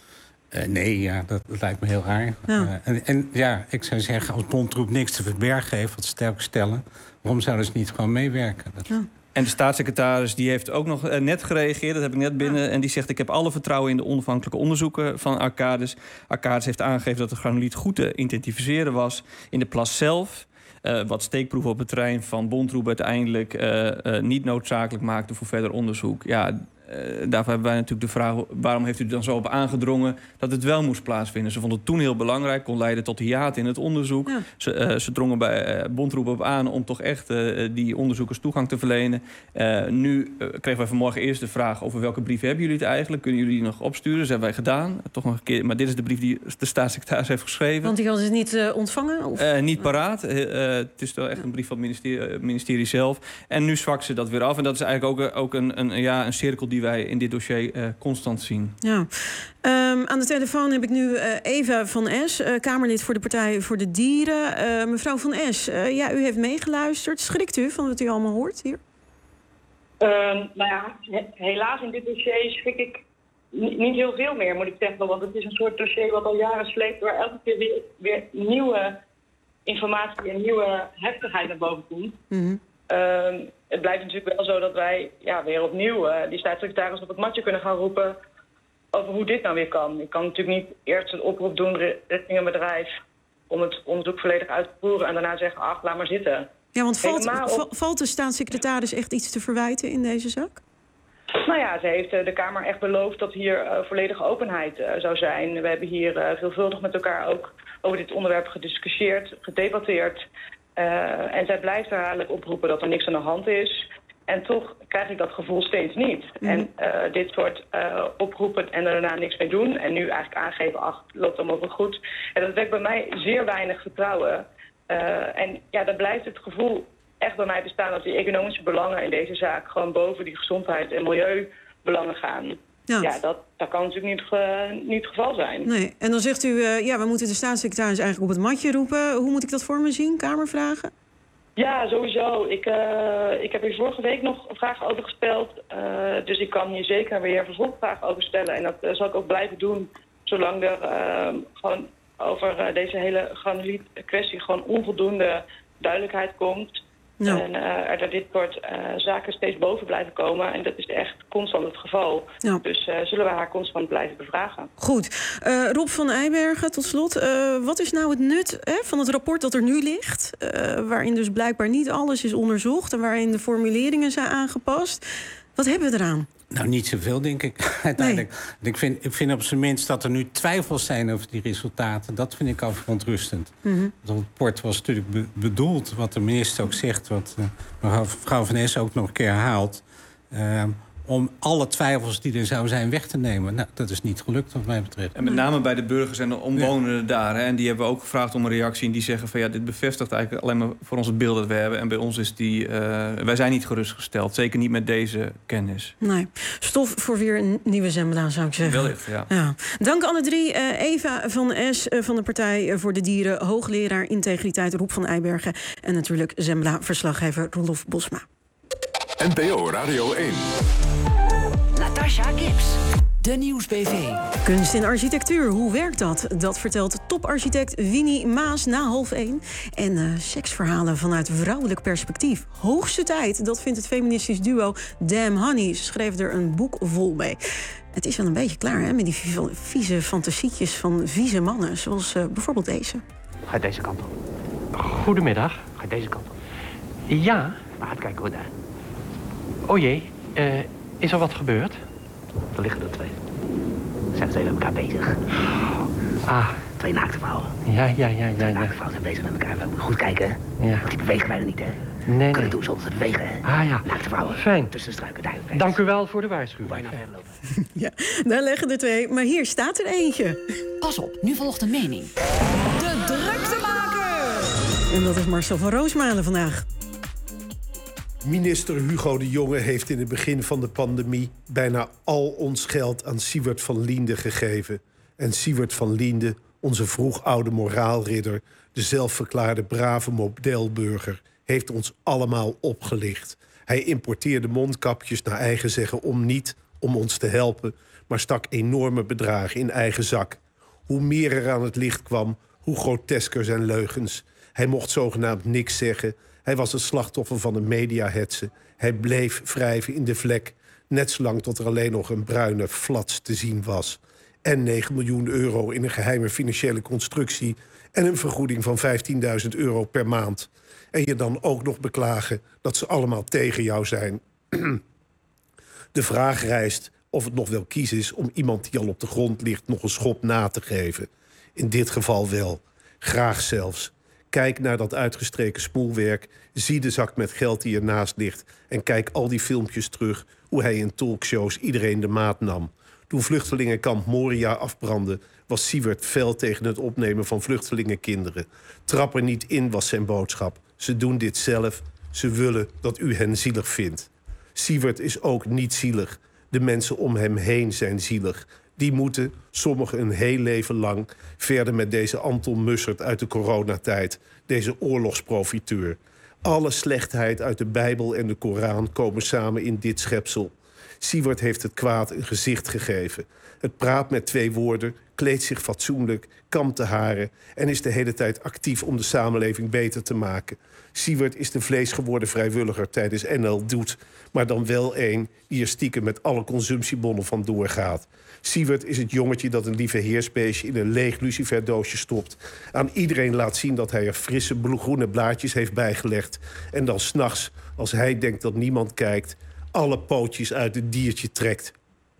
Uh, uh, nee, ja, dat, dat lijkt me heel raar. Ja. Uh, en, en ja, ik zou zeggen, als Bontroep niks te verbergen heeft, wat sterk stellen, waarom zouden ze niet gewoon meewerken? Dat... Ja. En de staatssecretaris die heeft ook nog uh, net gereageerd, dat heb ik net binnen. Ja. En die zegt, ik heb alle vertrouwen in de onafhankelijke onderzoeken van Arcadis. Arcadis heeft aangegeven dat het granuliet goed te identificeren was in de plas zelf. Uh, wat steekproeven op het terrein van Bontroep uiteindelijk uh, uh, niet noodzakelijk maakte voor verder onderzoek. Ja, Uh, daarvoor hebben wij natuurlijk de vraag, waarom heeft u er dan zo op aangedrongen dat het wel moest plaatsvinden? Ze vonden het toen heel belangrijk, kon leiden tot hiaten in het onderzoek. Ja. Ze, uh, ze drongen bij uh, Bontroep op aan om toch echt uh, die onderzoekers toegang te verlenen. Uh, nu uh, kregen wij vanmorgen eerst de vraag over welke brief hebben jullie het eigenlijk? Kunnen jullie die nog opsturen? Dat hebben wij gedaan. Toch nog een keer, maar dit is de brief die de staatssecretaris heeft geschreven. Want die hadden ze niet uh, ontvangen? Of? Uh, niet paraat. Uh, uh, het is wel echt een brief van het ministerie, uh, ministerie zelf. En nu zwakt ze dat weer af. En dat is eigenlijk ook, ook een, een, ja, een cirkel die wij in dit dossier uh, constant zien. Ja. Um, aan de telefoon heb ik nu uh, Eva van Es, uh, Kamerlid voor de Partij voor de Dieren. Uh, mevrouw van Es, uh, ja, u heeft meegeluisterd. Schrikt u van wat u allemaal hoort hier? Uh, nou ja, he- helaas in dit dossier schrik ik n- niet heel veel meer, moet ik zeggen. Want het is een soort dossier wat al jaren sleept, waar elke keer weer, weer nieuwe informatie en nieuwe heftigheid naar boven komt. Mm-hmm. Uh, het blijft natuurlijk wel zo dat wij ja, weer opnieuw uh, die staatssecretaris op het matje kunnen gaan roepen over hoe dit nou weer kan. Ik kan natuurlijk niet eerst een oproep doen richting een bedrijf om het onderzoek volledig uit te voeren en daarna zeggen, ach, laat maar zitten. Ja, want valt, op... valt de staatssecretaris echt iets te verwijten in deze zaak? Nou ja, ze heeft uh, de Kamer echt beloofd dat hier uh, volledige openheid uh, zou zijn. We hebben hier uh, veelvuldig met elkaar ook over dit onderwerp gediscussieerd, gedebatteerd. Uh, en zij blijft herhaaldelijk oproepen dat er niks aan de hand is. En toch krijg ik dat gevoel steeds niet. Mm. En uh, dit soort uh, oproepen en er daarna niks mee doen. En nu eigenlijk aangeven, ach, het loopt allemaal wel goed. En dat wekt bij mij zeer weinig vertrouwen. Uh, en ja, dan blijft het gevoel echt bij mij bestaan dat die economische belangen in deze zaak gewoon boven die gezondheid- en milieubelangen gaan. Ja, ja dat, dat kan natuurlijk niet, uh, niet het geval zijn. Nee. En dan zegt u, uh, ja, we moeten de staatssecretaris eigenlijk op het matje roepen. Hoe moet ik dat voor me zien? Kamervragen? Ja, sowieso. Ik, uh, ik heb hier vorige week nog een vraag over gesteld. Uh, dus ik kan hier zeker weer vervolgvragen over stellen. En dat uh, zal ik ook blijven doen, zolang er uh, gewoon over uh, deze hele granuliet kwestie gewoon onvoldoende duidelijkheid komt. Ja. En uh, er dit soort uh, zaken steeds boven blijven komen. En dat is echt constant het geval. Ja. Dus uh, zullen we haar constant blijven bevragen. Goed. Uh, Rob van Eijbergen, tot slot. Uh, wat is nou het nut hè, van het rapport dat er nu ligt? Uh, waarin dus blijkbaar niet alles is onderzocht en waarin de formuleringen zijn aangepast. Wat hebben we eraan? Nou, niet zoveel, denk ik, uiteindelijk. Nee. Ik, vind, ik vind op zijn minst dat er nu twijfels zijn over die resultaten. Dat vind ik al verontrustend. Mm-hmm. Het rapport was natuurlijk be- bedoeld, wat de minister ook zegt... wat uh, mevrouw Van Essen ook nog een keer herhaalt... Uh, om alle twijfels die er zouden zijn weg te nemen. Nou, dat is niet gelukt, wat mij betreft. En met name bij de burgers en de omwonenden ja. daar. Hè, en die hebben we ook gevraagd om een reactie. En die zeggen van ja, dit bevestigt eigenlijk alleen maar voor ons het beeld dat we hebben. En bij ons is die... Uh, wij zijn niet gerustgesteld. Zeker niet met deze kennis. Nee. Stof voor weer een nieuwe Zembla, zou ik zeggen. Wellicht, ja. ja. Dank alle drie. Uh, Eva van S uh, van de Partij voor de Dieren. Hoogleraar Integriteit Roep van Eibergen. En natuurlijk Zembla-verslaggever Roelof Bosma. N P O Radio één. Natasha Gibbs. De Nieuws B V. Kunst en architectuur, hoe werkt dat? Dat vertelt toparchitect Winnie Maas na half één. En uh, seksverhalen vanuit vrouwelijk perspectief. Hoogste tijd, dat vindt het feministisch duo Damn Honey. Ze schreef er een boek vol mee. Het is wel een beetje klaar, hè, met die vieze fantasietjes van vieze mannen. Zoals uh, bijvoorbeeld deze. Ga deze kant op. Goedemiddag. Ga deze kant op. Ja, maar gaat kijken hoor daar. O jee, uh, is er wat gebeurd? Er liggen er twee. Zijn twee met elkaar bezig. Ah. Twee naakte vrouwen. Ja, ja, ja, ja. Twee naakte vrouwen zijn bezig met elkaar. Goed kijken. Ja. Want die bewegen bijna niet, hè? Nee, nee. Kan ik doen zonder te bewegen, hè? Ah, ja. Naakte vrouwen. Fijn. Tussen de struiken, duidelijk. Dank u wel voor de waarschuwing. Bijna verder. Ja, daar leggen er twee. Maar hier staat er eentje. Pas op, nu volgt een mening. De druktemaker! En dat is Marcel van Roosmalen vandaag. Minister Hugo de Jonge heeft in het begin van de pandemie bijna al ons geld aan Siewert van Liende gegeven. En Siewert van Liende, onze vroegoude moraalridder, de zelfverklaarde brave modelburger, heeft ons allemaal opgelicht. Hij importeerde mondkapjes naar eigen zeggen om niet om ons te helpen, maar stak enorme bedragen in eigen zak. Hoe meer er aan het licht kwam, hoe grotesker zijn leugens. Hij mocht zogenaamd niks zeggen. Hij was het slachtoffer van de mediahetsen. Hij bleef wrijven in de vlek, net zolang tot er alleen nog een bruine flats te zien was. En negen miljoen euro in een geheime financiële constructie en een vergoeding van vijftienduizend euro per maand. En je dan ook nog beklagen dat ze allemaal tegen jou zijn. De vraag rijst of het nog wel kies is om iemand die al op de grond ligt nog een schop na te geven. In dit geval wel. Graag zelfs. Kijk naar dat uitgestreken spoelwerk, zie de zak met geld die ernaast ligt en kijk al die filmpjes terug hoe hij in talkshows iedereen de maat nam. Toen vluchtelingenkamp Moria afbrandde, was Siewert fel tegen het opnemen van vluchtelingenkinderen. Trap er niet in, was zijn boodschap. Ze doen dit zelf, ze willen dat u hen zielig vindt. Siewert is ook niet zielig. De mensen om hem heen zijn zielig. Die moeten, sommigen een heel leven lang, verder met deze Anton Mussert uit de coronatijd, deze oorlogsprofiteur. Alle slechtheid uit de Bijbel en de Koran komen samen in dit schepsel. Siewert heeft het kwaad een gezicht gegeven. Het praat met twee woorden, kleedt zich fatsoenlijk, kamt de haren en is de hele tijd actief om de samenleving beter te maken. Siewert is de vleesgeworden vrijwilliger tijdens N L Doet, maar dan wel één die er stiekem met alle consumptiebonnen van doorgaat. Siewert is het jongetje dat een lieve heersbeestje in een leeg luciferdoosje stopt. Aan iedereen laat zien dat hij er frisse groene blaadjes heeft bijgelegd. En dan 's nachts, als hij denkt dat niemand kijkt, alle pootjes uit het diertje trekt.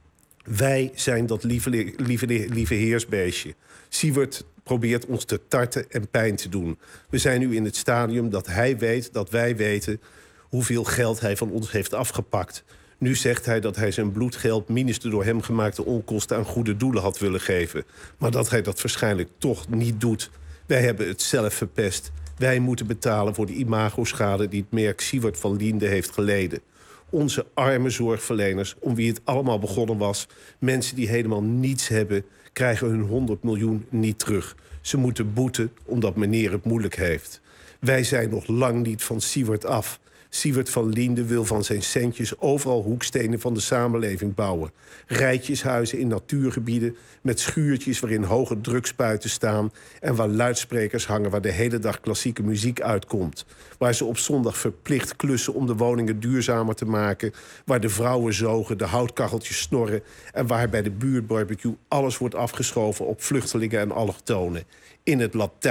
Wij zijn dat lieve, lieve, lieve heersbeestje. Siewert probeert ons te tarten en pijn te doen. We zijn nu in het stadium dat hij weet dat wij weten hoeveel geld hij van ons heeft afgepakt. Nu zegt hij dat hij zijn bloedgeld minus de door hem gemaakte onkosten aan goede doelen had willen geven. Maar dat hij dat waarschijnlijk toch niet doet. Wij hebben het zelf verpest. Wij moeten betalen voor de imagoschade die het merk Siewert van Liende heeft geleden. Onze arme zorgverleners, om wie het allemaal begonnen was, mensen die helemaal niets hebben, krijgen hun honderd miljoen niet terug. Ze moeten boeten omdat meneer het moeilijk heeft. Wij zijn nog lang niet van Siewert af. Siewert van Liende wil van zijn centjes overal hoekstenen van de samenleving bouwen. Rijtjeshuizen in natuurgebieden met schuurtjes waarin hoge drukspuiten staan en waar luidsprekers hangen waar de hele dag klassieke muziek uitkomt. Waar ze op zondag verplicht klussen om de woningen duurzamer te maken. Waar de vrouwen zogen, de houtkacheltjes snorren en waar bij de buurtbarbecue alles wordt afgeschoven op vluchtelingen en allochtonen. In het Latijn.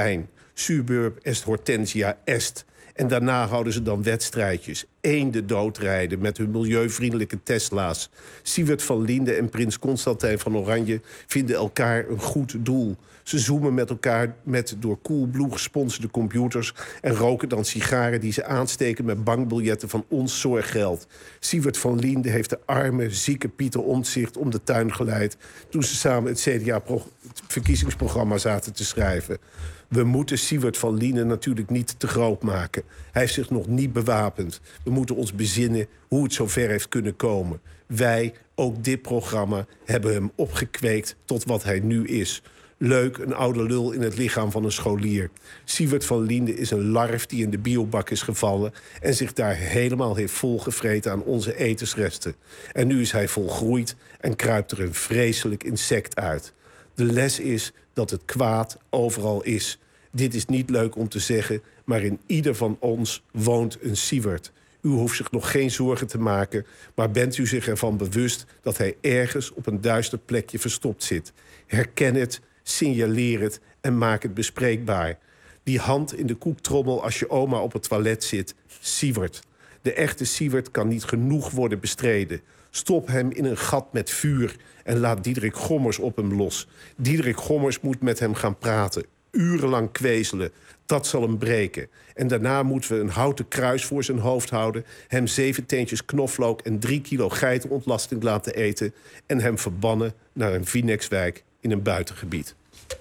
Suburb est hortensia est. En daarna houden ze dan wedstrijdjes. Eenden doodrijden met hun milieuvriendelijke Tesla's. Siewert van Liende en prins Constantijn van Oranje vinden elkaar een goed doel. Ze zoomen met elkaar met door Coolblue gesponsorde computers en roken dan sigaren die ze aansteken met bankbiljetten van ons zorggeld. Siewert van Liende heeft de arme, zieke Pieter Omtzigt om de tuin geleid toen ze samen het C D A-verkiezingsprogramma zaten te schrijven. We moeten Siewert van Liende natuurlijk niet te groot maken. Hij heeft zich nog niet bewapend. We moeten ons bezinnen hoe het zover heeft kunnen komen. Wij, ook dit programma, hebben hem opgekweekt tot wat hij nu is. Leuk, een oude lul in het lichaam van een scholier. Siewert van Liende is een larf die in de biobak is gevallen en zich daar helemaal heeft volgevreten aan onze etensresten. En nu is hij volgroeid en kruipt er een vreselijk insect uit. De les is dat het kwaad overal is. Dit is niet leuk om te zeggen, maar in ieder van ons woont een Siewert. U hoeft zich nog geen zorgen te maken, maar bent u zich ervan bewust dat hij ergens op een duister plekje verstopt zit. Herken het, signaleer het en maak het bespreekbaar. Die hand in de koektrommel als je oma op het toilet zit, Siewert. De echte Siewert kan niet genoeg worden bestreden. Stop hem in een gat met vuur en laat Diederik Gommers op hem los. Diederik Gommers moet met hem gaan praten. Urenlang kwezelen. Dat zal hem breken. En daarna moeten we een houten kruis voor zijn hoofd houden, hem zeven teentjes knoflook en drie kilo geitenontlasting laten eten en hem verbannen naar een Vinex-wijk in een buitengebied.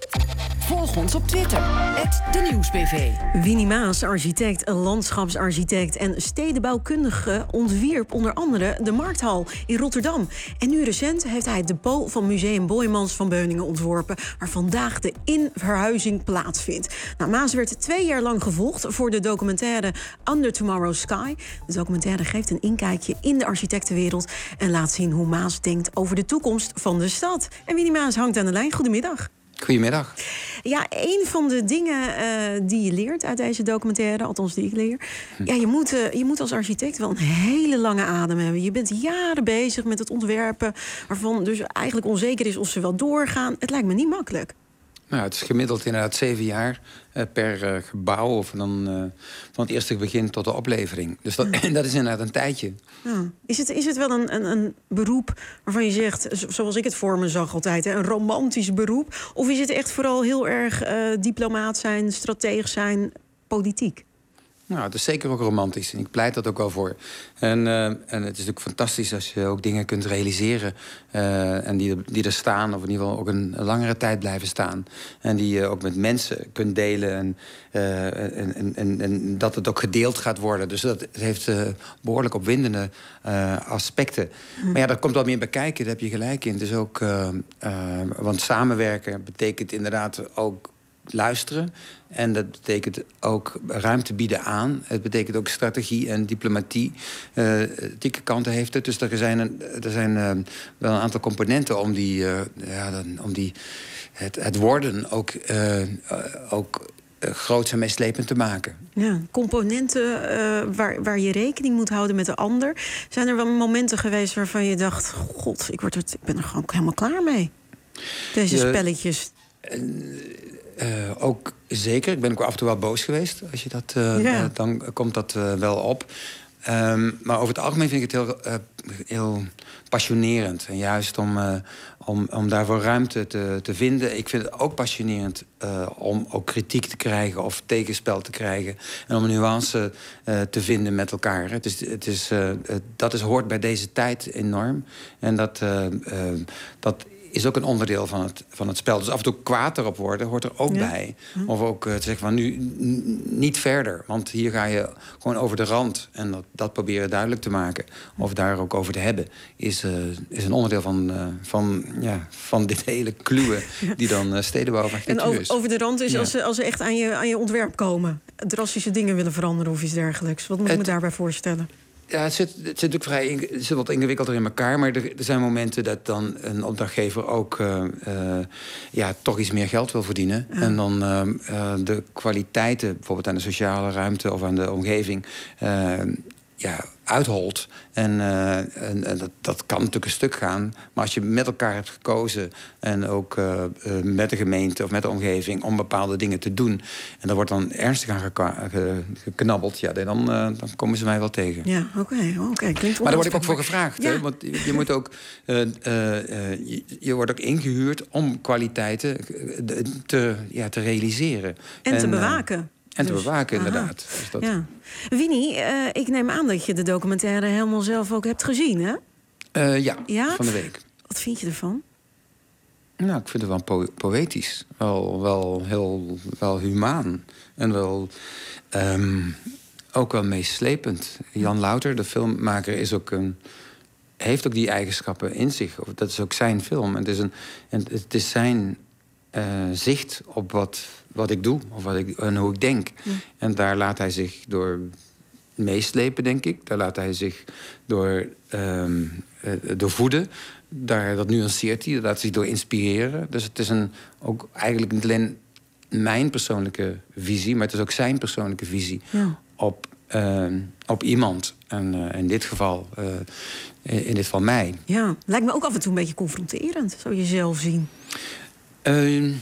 Volg ons op Twitter, at de Nieuwsbv. Winnie Maas, architect, landschapsarchitect en stedenbouwkundige, ontwierp onder andere de Markthal in Rotterdam. En nu recent heeft hij het depot van Museum Boijmans van Beuningen ontworpen, waar vandaag de inverhuizing plaatsvindt. Nou, Maas werd twee jaar lang gevolgd voor de documentaire Under Tomorrow's Sky. De documentaire geeft een inkijkje in de architectenwereld en laat zien hoe Maas denkt over de toekomst van de stad. En Winnie Maas hangt aan de lijn. Goedemiddag. Goedemiddag. Ja, een van de dingen uh, die je leert uit deze documentaire, althans die ik leer, hm. ja, je moet, uh, je moet als architect wel een hele lange adem hebben. Je bent jaren bezig met het ontwerpen, waarvan dus eigenlijk onzeker is of ze wel doorgaan. Het lijkt me niet makkelijk. Nou, het is gemiddeld inderdaad zeven jaar uh, per uh, gebouw, of dan uh, van het eerste begin tot de oplevering. Dus dat, ja. dat is inderdaad een tijdje. Ja. Is, het, is het wel een, een, een beroep waarvan je zegt, zoals ik het voor me zag altijd, hè, een romantisch beroep? Of is het echt vooral heel erg uh, diplomaat zijn, strategisch zijn, politiek? Nou, het is zeker ook romantisch en ik pleit dat ook wel voor. En, uh, en het is natuurlijk fantastisch als je ook dingen kunt realiseren uh, en die, die er staan, of in ieder geval ook een, een langere tijd blijven staan. En die je ook met mensen kunt delen en, uh, en, en, en, en dat het ook gedeeld gaat worden. Dus dat het heeft uh, behoorlijk opwindende uh, aspecten. Hm. Maar ja, daar komt wel meer bij kijken, daar heb je gelijk in. Dus ook, uh, uh, want samenwerken betekent inderdaad ook luisteren. En dat betekent ook ruimte bieden aan. Het betekent ook strategie en diplomatie. Uh, dikke kanten heeft het. Dus er zijn, een, er zijn uh, wel een aantal componenten om, die, uh, ja, dan, om die, het, het worden ook, uh, uh, ook uh, groots en meeslepend te maken. Ja, componenten uh, waar, waar je rekening moet houden met de ander. Zijn er wel momenten geweest waarvan je dacht, god, ik, word er, ik ben er gewoon helemaal klaar mee. Deze uh, spelletjes. Uh, Uh, ook zeker. Ik ben ook af en toe wel boos geweest. Als je dat, uh, ja. uh, dan komt dat uh, wel op. Um, maar over het algemeen vind ik het heel, uh, heel passionerend. En juist om, uh, om, om daarvoor ruimte te, te vinden. Ik vind het ook passionerend uh, om ook kritiek te krijgen of tegenspel te krijgen. En om een nuance uh, te vinden met elkaar. Het is, het is, uh, dat is, hoort bij deze tijd enorm. En dat... Uh, uh, dat is ook een onderdeel van het, van het spel. Dus af en toe kwaad erop worden hoort er ook ja. bij. Of ook uh, te zeggen van nu n- niet verder. Want hier ga je gewoon over de rand. En dat, dat proberen duidelijk te maken. Of daar ook over te hebben. Is, uh, is een onderdeel van, uh, van, ja, van dit hele kluwen ja. die dan uh, stedenbouw of architectuur en over, is. over de rand is ja. als, ze, als ze echt aan je, aan je ontwerp komen. Drastische dingen willen veranderen of iets dergelijks. Wat moet ik het, me daarbij voorstellen? Ja, het zit, het zit natuurlijk vrij het zit wat ingewikkelder in elkaar. Maar er, er zijn momenten dat dan een opdrachtgever ook uh, uh, ja, toch iets meer geld wil verdienen. Ja. En dan uh, uh, de kwaliteiten, bijvoorbeeld aan de sociale ruimte of aan de omgeving, Uh, ja, uitholt. En, uh, en, en dat, dat kan natuurlijk een stuk gaan. Maar als je met elkaar hebt gekozen... en ook uh, uh, met de gemeente of met de omgeving... om bepaalde dingen te doen... en daar wordt dan ernstig aan geka- ge- geknabbeld... ja, dan, uh, dan komen ze mij wel tegen. Ja, oké. Okay, okay. Maar daar word ik ook voor gevraagd. Ja. Hè? Want je, moet ook, uh, uh, uh, je, je wordt ook ingehuurd om kwaliteiten te, ja, te realiseren. En, en te uh, bewaken. En te dus, bewaken, aha. inderdaad. Dus dat... ja. Winnie, uh, ik neem aan dat je de documentaire helemaal zelf ook hebt gezien, hè? Uh, ja, ja, van de week. Wat vind je ervan? Nou, ik vind het wel po- poëtisch. Wel, wel heel wel humaan. En wel um, ook wel meeslepend. Jan Louter, de filmmaker, is ook een, heeft ook die eigenschappen in zich. Dat is ook zijn film. En het is, een, en het is zijn uh, zicht op wat... wat ik doe of wat ik, en hoe ik denk. Ja. En daar laat hij zich door meeslepen, denk ik. Daar laat hij zich door, um, uh, door voeden. Daar, dat nuanceert hij, daar laat hij zich door inspireren. Dus het is een, ook eigenlijk niet alleen mijn persoonlijke visie... maar het is ook zijn persoonlijke visie ja. op, uh, op iemand. En uh, in dit geval, uh, in dit geval mij. Ja, lijkt me ook af en toe een beetje confronterend, zo jezelf zien. Uh,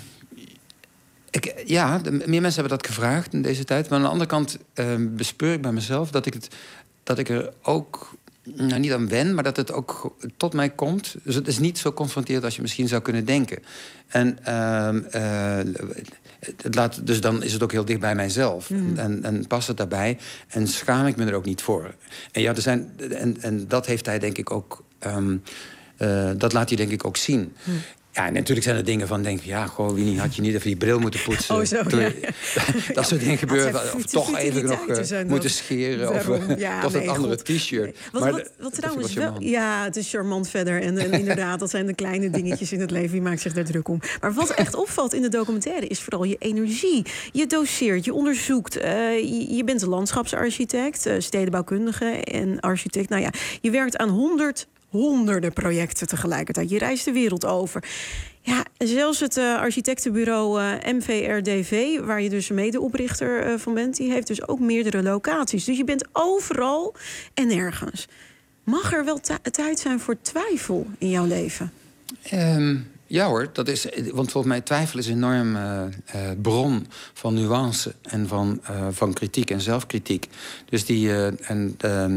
Ik, ja, de, meer mensen hebben dat gevraagd in deze tijd. Maar aan de andere kant uh, bespeur ik bij mezelf dat ik, het, dat ik er ook nou, niet aan wen... maar dat het ook tot mij komt. Dus het is niet zo confronterend als je misschien zou kunnen denken. En uh, uh, het laat, dus dan is het ook heel dicht bij mijzelf. Mm. En, en past het daarbij. En schaam ik me er ook niet voor. En, ja, er zijn, en, en dat heeft hij denk ik ook... Um, uh, dat laat hij denk ik ook zien. Mm. Ja, en natuurlijk zijn er dingen van, denk ja, goh, Winnie, had je niet even die bril moeten poetsen. Oh, zo, Toen, ja. dat soort dingen gebeuren. Of toch even nog uh, moeten scheren. Of, uh, ja, of nee, dat andere goed. t-shirt. Nee. Wat, maar, wat, wat trouwens wel... Ja, het is charmant verder. En, en inderdaad, dat zijn de kleine dingetjes in het leven. Wie maakt zich daar druk om. Maar wat echt opvalt in de documentaire is vooral je energie. Je doseert, je onderzoekt. Uh, je, je bent een landschapsarchitect, uh, stedenbouwkundige en architect. Nou ja, je werkt aan honderd... honderden projecten tegelijkertijd. Je reist de wereld over. Ja, zelfs het uh, architectenbureau uh, M V R D V... waar je dus medeoprichter uh, van bent... die heeft dus ook meerdere locaties. Dus je bent overal en nergens. Mag er wel t- tijd zijn voor twijfel in jouw leven? Um, ja hoor, dat is, want volgens mij twijfel is een enorm uh, uh, bron van nuance... en van, uh, van kritiek en zelfkritiek. Dus die... Uh, en, uh,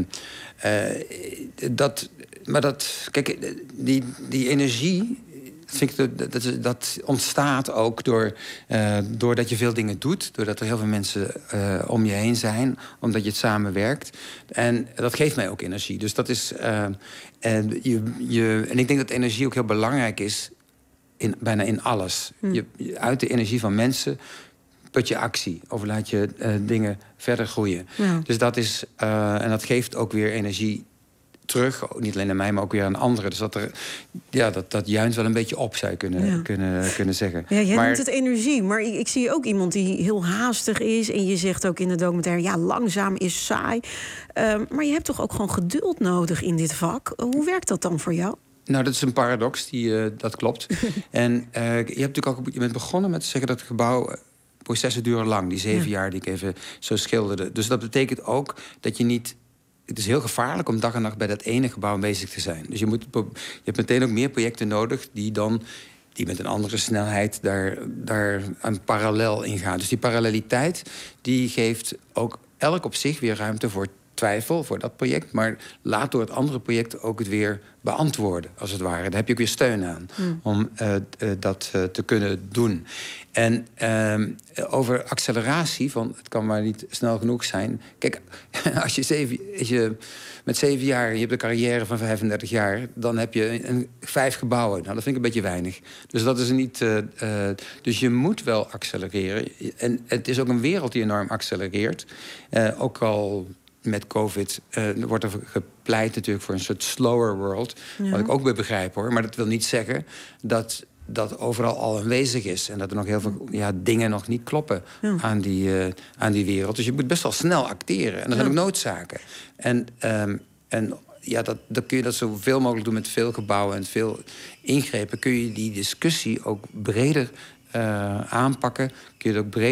uh, dat... Maar dat, kijk, die, die energie, vind ik, dat, dat, dat ontstaat ook door, uh, doordat je veel dingen doet. Doordat er heel veel mensen uh, om je heen zijn, omdat je het samenwerkt. En dat geeft mij ook energie. Dus dat is, uh, en, je, je, en ik denk dat energie ook heel belangrijk is, in, bijna in alles. Hm. Je, uit de energie van mensen put je actie, of laat je uh, dingen verder groeien. Ja. Dus dat is, uh, en dat geeft ook weer energie terug, niet alleen aan mij, maar ook weer aan anderen. Dus dat, er, ja, dat, dat juint wel een beetje op, zou je kunnen, ja. kunnen, kunnen zeggen. Ja, jij maar, noemt het energie, maar ik, ik zie ook iemand die heel haastig is. En je zegt ook in de documentaire, ja, langzaam is saai. Uh, maar je hebt toch ook gewoon geduld nodig in dit vak. Hoe werkt dat dan voor jou? Nou, dat is een paradox, die, uh, dat klopt. en uh, je, hebt natuurlijk ook, je bent begonnen met te zeggen dat het gebouw... processen duren lang, die zeven ja. jaar die ik even zo schilderde. Dus dat betekent ook dat je niet... Het is heel gevaarlijk om dag en nacht bij dat ene gebouw bezig te zijn. Dus je, moet, je hebt meteen ook meer projecten nodig die dan die met een andere snelheid daar, daar een parallel in gaan. Dus die paralleliteit die geeft ook elk op zich weer ruimte voor twijfel, voor dat project. Maar laat door het andere project ook het weer beantwoorden, als het ware. Daar heb je ook weer steun aan mm. om uh, uh, dat uh, te kunnen doen. En uh, over acceleratie, van het kan maar niet snel genoeg zijn. Kijk, als je, zeven, als je met zeven jaar, je hebt een carrière van vijfendertig jaar... dan heb je een, vijf gebouwen. Nou, dat vind ik een beetje weinig. Dus dat is niet... Uh, uh, dus je moet wel accelereren. En het is ook een wereld die enorm accelereert. Uh, ook al... Met COVID uh, wordt er gepleit natuurlijk voor een soort slower world. Ja. Wat ik ook weer begrijp, hoor. Maar dat wil niet zeggen dat dat overal al aanwezig is. En dat er nog heel veel ja, dingen nog niet kloppen ja. aan, die, uh, aan die wereld. Dus je moet best wel snel acteren. En dat ja. zijn ook noodzaken. En, um, en ja, dat, dan kun je dat zoveel mogelijk doen met veel gebouwen en veel ingrepen. Kun je die discussie ook breder uh, aanpakken. Kun je het ook breder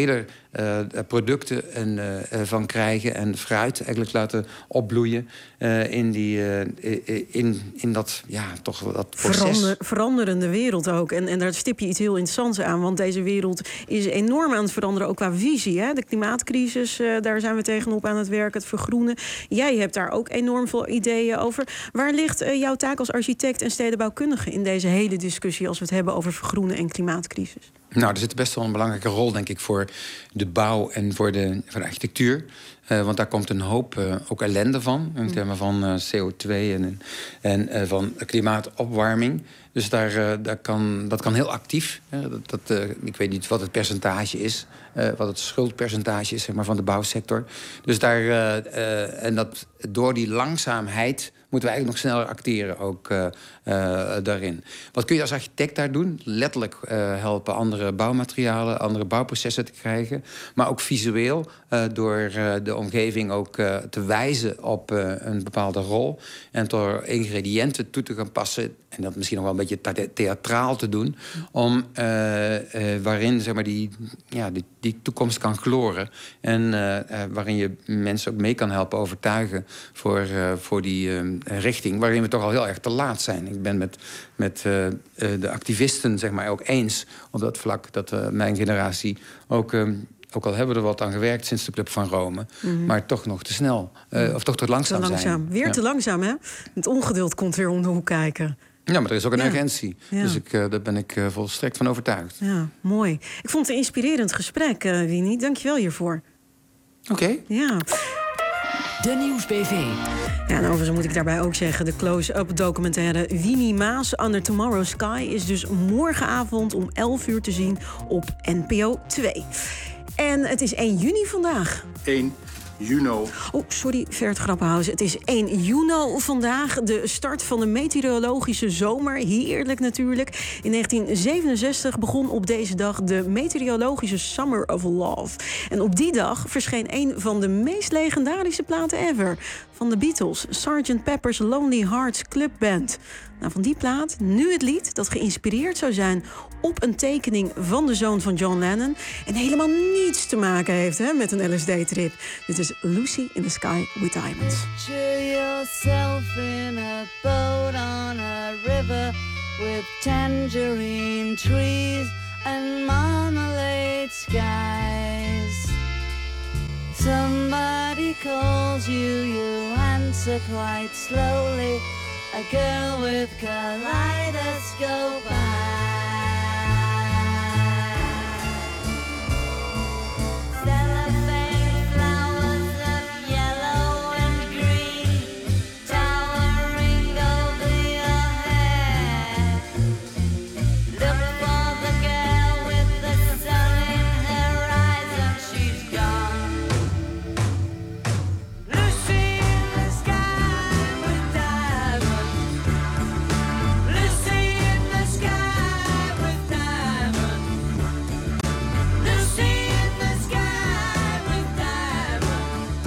uh, producten en, uh, van krijgen. En fruit eigenlijk laten opbloeien uh, in, die, uh, in, in dat, ja, toch dat proces. Verander, veranderende wereld ook. En, en daar stip je iets heel interessants aan. Want deze wereld is enorm aan het veranderen, ook qua visie. Hè? De klimaatcrisis, uh, daar zijn we tegenop aan het werken. Het vergroenen. Jij hebt daar ook enorm veel ideeën over. Waar ligt uh, jouw taak als architect en stedenbouwkundige in deze hele discussie als we het hebben over vergroenen en klimaatcrisis? Nou, er zit best wel een belangrijke rol, denk ik, voor de bouw en voor de, voor de architectuur. Uh, want daar komt een hoop uh, ook ellende van, in termen van uh, C O twee en, en uh, van klimaatopwarming. Dus daar, uh, daar kan, dat kan heel actief. Hè. Dat, dat, uh, ik weet niet wat het percentage is, uh, wat het schuldpercentage is, zeg maar, van de bouwsector. Dus daar, uh, uh, en dat door die langzaamheid moeten we eigenlijk nog sneller acteren ook uh, uh, daarin. Wat kun je als architect daar doen? Letterlijk uh, helpen andere bouwmaterialen, andere bouwprocessen te krijgen. Maar ook visueel, uh, door uh, de omgeving ook uh, te wijzen op uh, een bepaalde rol. En door ingrediënten toe te gaan passen. En dat misschien nog wel een beetje theatraal te doen. Om, uh, uh, waarin, zeg maar, die, ja, die, die toekomst kan gloren. En uh, uh, waarin je mensen ook mee kan helpen overtuigen voor, uh, voor die uh, richting. Waarin we toch al heel erg te laat zijn. Ik ben met, met uh, uh, de activisten, zeg maar, ook eens op dat vlak. Dat uh, mijn generatie ook... Uh, Ook al hebben we er wat aan gewerkt sinds de Club van Rome. Mm-hmm. Maar toch nog te snel. Uh, of toch te langzaam, te langzaam zijn. Weer ja. te langzaam, hè? Het ongeduld komt weer om de hoek kijken. Ja, maar er is ook een ja. urgentie. Ja. Dus ik, uh, daar ben ik uh, volstrekt van overtuigd. Ja, mooi. Ik vond het een inspirerend gesprek, uh, Winnie. Dank je wel hiervoor. Oké. Okay. Ja. De Nieuws-B V. Ja, en overigens moet ik daarbij ook zeggen... de close-up documentaire Winnie Maas Under Tomorrow's Sky... is dus morgenavond om elf uur te zien op N P O twee. En het is één juni vandaag. één juni. Oh, sorry, Vert Grappenhuizen. Het is één juni vandaag. De start van de meteorologische zomer. Heerlijk natuurlijk. In negentien zevenenzestig begon op deze dag de meteorologische Summer of Love. En op die dag verscheen een van de meest legendarische platen ever. Van de Beatles, sergeant Pepper's Lonely Hearts Club Band. Nou, van die plaat, nu het lied dat geïnspireerd zou zijn op een tekening van de zoon van John Lennon. En helemaal niets te maken heeft hè, met een L S D-trip. Dit is Lucy in the Sky with Diamonds. Picture yourself in a boat on a river with tangerine trees and marmalade skies. Somebody calls you, you answer quite slowly. A girl with kaleidoscope eyes. Cellophane flowers of yellow and green towering over your head. Look for the girl with the sun in her eyes and she's gone. Lucy in the sky with diamonds. Lucy in the sky with diamonds. Lucy in the sky with diamonds.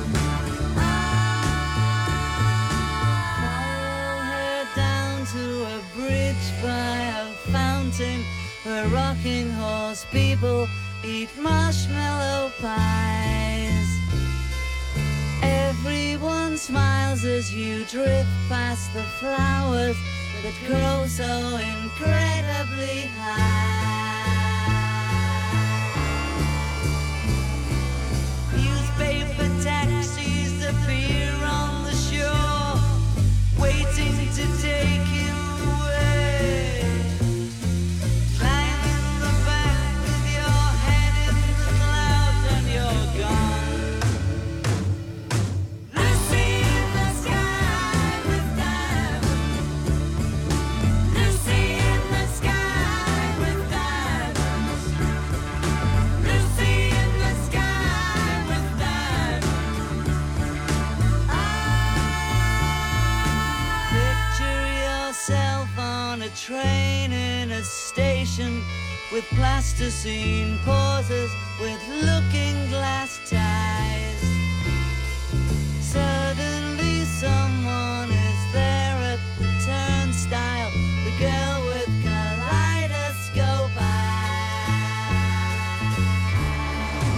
Follow her down to a bridge by a fountain where rocking horse people eat marshmallow pies. Everyone smiles as you drift past the flowers that grow so incredibly high. Newspaper taxis appear on the shore, waiting to take you away. Climb in the back with your head in the clouds and you're gone. Lucy in the sky with diamonds. Lucy in the sky with diamonds. Lucy in the sky with diamonds. Picture yourself on a train in a station with plasticine pauses with looking glass ties. Suddenly someone is there at the turnstile, the girl with kaleidoscope eyes.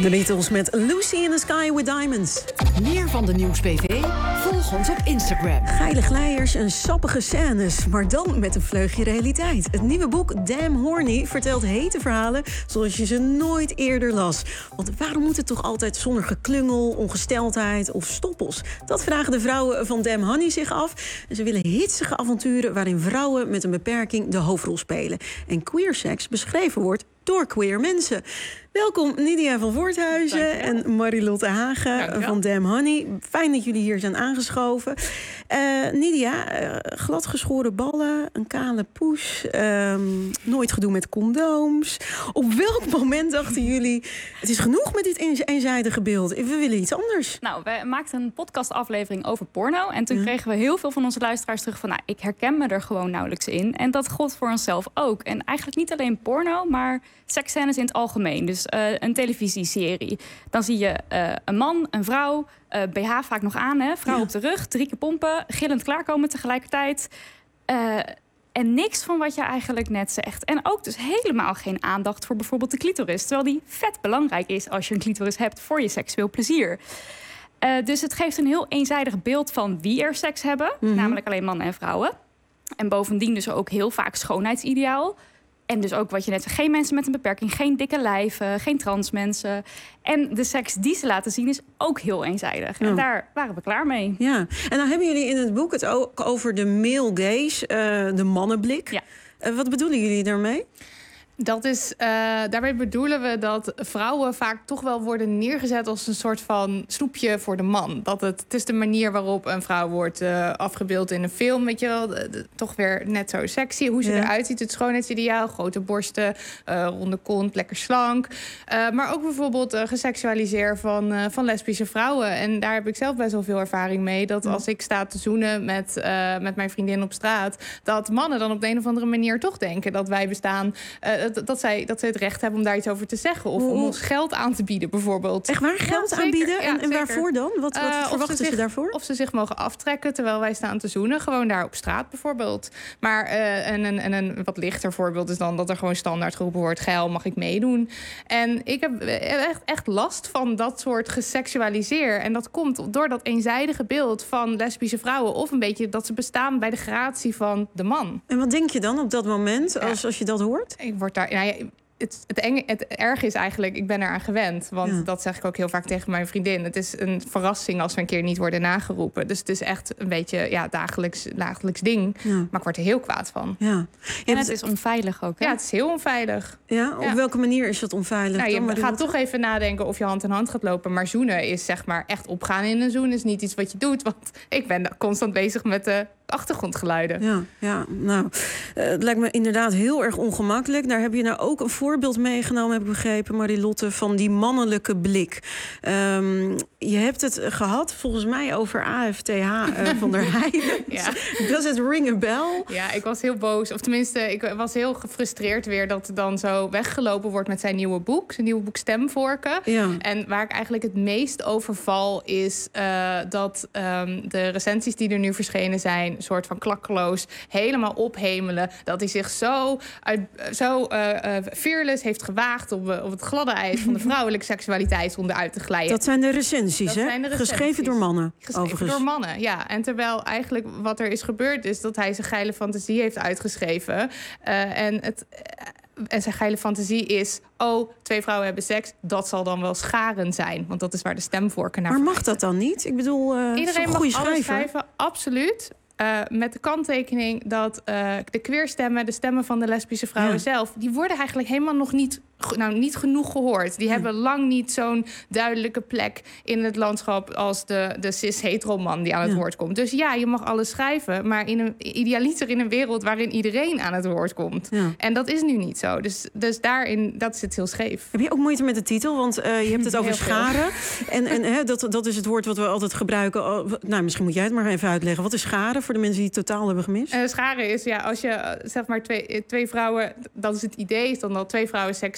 De Beatles met Lucy in the Sky with Diamonds. Meer van de Nieuws P V? Volg ons op Instagram. Geile glijers en sappige scènes, maar dan met een vleugje realiteit. Het nieuwe boek Damn Horny vertelt hete verhalen zoals je ze nooit eerder las. Want waarom moet het toch altijd zonder geklungel, ongesteldheid of stoppels? Dat vragen de vrouwen van Damn Honey zich af. En ze willen hitsige avonturen waarin vrouwen met een beperking de hoofdrol spelen. En queerseks beschreven wordt door queer mensen. Welkom Nydia van Voorthuizen en Marilotte Hagen van Damn Honey. Fijn dat jullie hier zijn aangeschoven. Uh, Nydia, uh, gladgeschoren ballen, een kale poes, um, nooit gedoe met condooms. Op welk moment dachten jullie, het is genoeg met dit een- eenzijdige beeld, we willen iets anders? Nou, we maakten een podcastaflevering over porno. En toen ja. kregen we heel veel van onze luisteraars terug van, nou, ik herken me er gewoon nauwelijks in. En dat gold voor onszelf ook. En eigenlijk niet alleen porno, maar seksscènes in het algemeen. Dus uh, een televisieserie. Dan zie je uh, een man, een vrouw, uh, B H vaak nog aan, hè? Vrouw ja. op de rug, drie keer pompen, gillend klaarkomen tegelijkertijd. Uh, en niks van wat je eigenlijk net zegt. En ook dus helemaal geen aandacht voor bijvoorbeeld de clitoris. Terwijl die vet belangrijk is als je een clitoris hebt voor je seksueel plezier. Uh, dus het geeft een heel eenzijdig beeld van wie er seks hebben. Mm-hmm. Namelijk alleen mannen en vrouwen. En bovendien dus ook heel vaak schoonheidsideaal. En dus ook wat je net zei, geen mensen met een beperking, geen dikke lijven, geen trans mensen. En de seks die ze laten zien is ook heel eenzijdig. Ja. En daar waren we klaar mee. Ja, en dan hebben jullie in het boek het ook over de male gaze, uh, de mannenblik. Ja. Uh, wat bedoelen jullie daarmee? Dat is, uh, daarmee bedoelen we dat vrouwen vaak toch wel worden neergezet als een soort van snoepje voor de man. Dat het, het is de manier waarop een vrouw wordt uh, afgebeeld in een film, weet je wel, de, de, toch weer net zo sexy. Hoe ze ja. eruit ziet, het schoonheidsideaal, grote borsten, uh, ronde kont, lekker slank. Uh, maar ook bijvoorbeeld uh, geseksualiseer van, uh, van lesbische vrouwen. En daar heb ik zelf best wel veel ervaring mee. Dat als ik sta te zoenen met, uh, met mijn vriendin op straat, dat mannen dan op de een of andere manier toch denken dat wij bestaan. Uh, Dat, dat, zij, dat zij het recht hebben om daar iets over te zeggen. Of om ons geld aan te bieden, bijvoorbeeld. Echt waar? Geld ja, aanbieden? En, ja, en waarvoor dan? Wat, wat uh, verwachten ze, zich, ze daarvoor? Of ze zich mogen aftrekken terwijl wij staan te zoenen. Gewoon daar op straat bijvoorbeeld. Maar uh, en, en, en een wat lichter voorbeeld is dan dat er gewoon standaard geroepen wordt, geil, mag ik meedoen? En ik heb echt, echt last van dat soort geseksualiseer. En dat komt door dat eenzijdige beeld van lesbische vrouwen. Of een beetje dat ze bestaan bij de gratie van de man. En wat denk je dan op dat moment, als, ja. als je dat hoort? Ik word daar... Nou ja, Het, het, enge, het erg is eigenlijk, ik ben eraan gewend. Want ja. dat zeg ik ook heel vaak tegen mijn vriendin. Het is een verrassing als we een keer niet worden nageroepen. Dus het is echt een beetje ja, dagelijks, dagelijks ding. Ja. Maar ik word er heel kwaad van. Ja. En het is onveilig ook, hè? Ja, het is heel onveilig. Ja, op ja. welke manier is het onveilig? Nou, je dan, gaat toch even nadenken of je hand in hand gaat lopen. Maar zoenen is zeg maar echt opgaan in een zoen. Is niet iets wat je doet. Want ik ben constant bezig met de achtergrondgeluiden. Ja, ja nou, uh, het lijkt me inderdaad heel erg ongemakkelijk. Daar heb je nou ook een voorbeeld meegenomen, heb ik begrepen, Marilotte, van die mannelijke blik. Um, je hebt het gehad, volgens mij, over A F T H uh, van der Heijden. Ja. Does it ring a bell? Ja, ik was heel boos. Of tenminste, ik was heel gefrustreerd weer dat er dan zo weggelopen wordt met zijn nieuwe boek. Zijn nieuwe boek Stemvorken. Ja. En waar ik eigenlijk het meest over val is uh, dat um, de recensies die er nu verschenen zijn een soort van klakkeloos helemaal ophemelen. Dat hij zich zo, uit, zo uh, uh, fearless heeft gewaagd op, uh, op het gladde ijs van de vrouwelijke seksualiteit onderuit te glijden. Dat zijn de recensies, dat hè? Zijn de recensies. Geschreven door mannen. Geschreven overigens. door mannen, ja. En terwijl eigenlijk wat er is gebeurd is dat hij zijn geile fantasie heeft uitgeschreven. Uh, en het... Uh, En zijn geile fantasie is, oh, twee vrouwen hebben seks, dat zal dan wel scharen zijn. Want dat is waar de stemvorken naar Maar mag dat dan niet? Ik bedoel, uh, iedereen mag alles schrijven. schrijven, absoluut. Uh, met de kanttekening dat uh, de queerstemmen, de stemmen van de lesbische vrouwen ja. zelf, die worden eigenlijk helemaal nog niet, nou, niet genoeg gehoord. Die ja. hebben lang niet zo'n duidelijke plek in het landschap als de, de cis-heteroman die aan het ja. woord komt. Dus ja, je mag alles schrijven, maar in een, idealiter in een wereld waarin iedereen aan het woord komt. Ja. En dat is nu niet zo. Dus, dus daarin, dat zit heel scheef. Heb je ook moeite met de titel? Want uh, je hebt het over scharen. En, en hè, dat, dat is het woord wat we altijd gebruiken. Nou, misschien moet jij het maar even uitleggen. Wat is scharen? Voor de mensen die het totaal hebben gemist? Uh, scharen is, ja, als je uh, zeg maar twee, twee vrouwen, dat is het idee, is dan dat twee vrouwen seks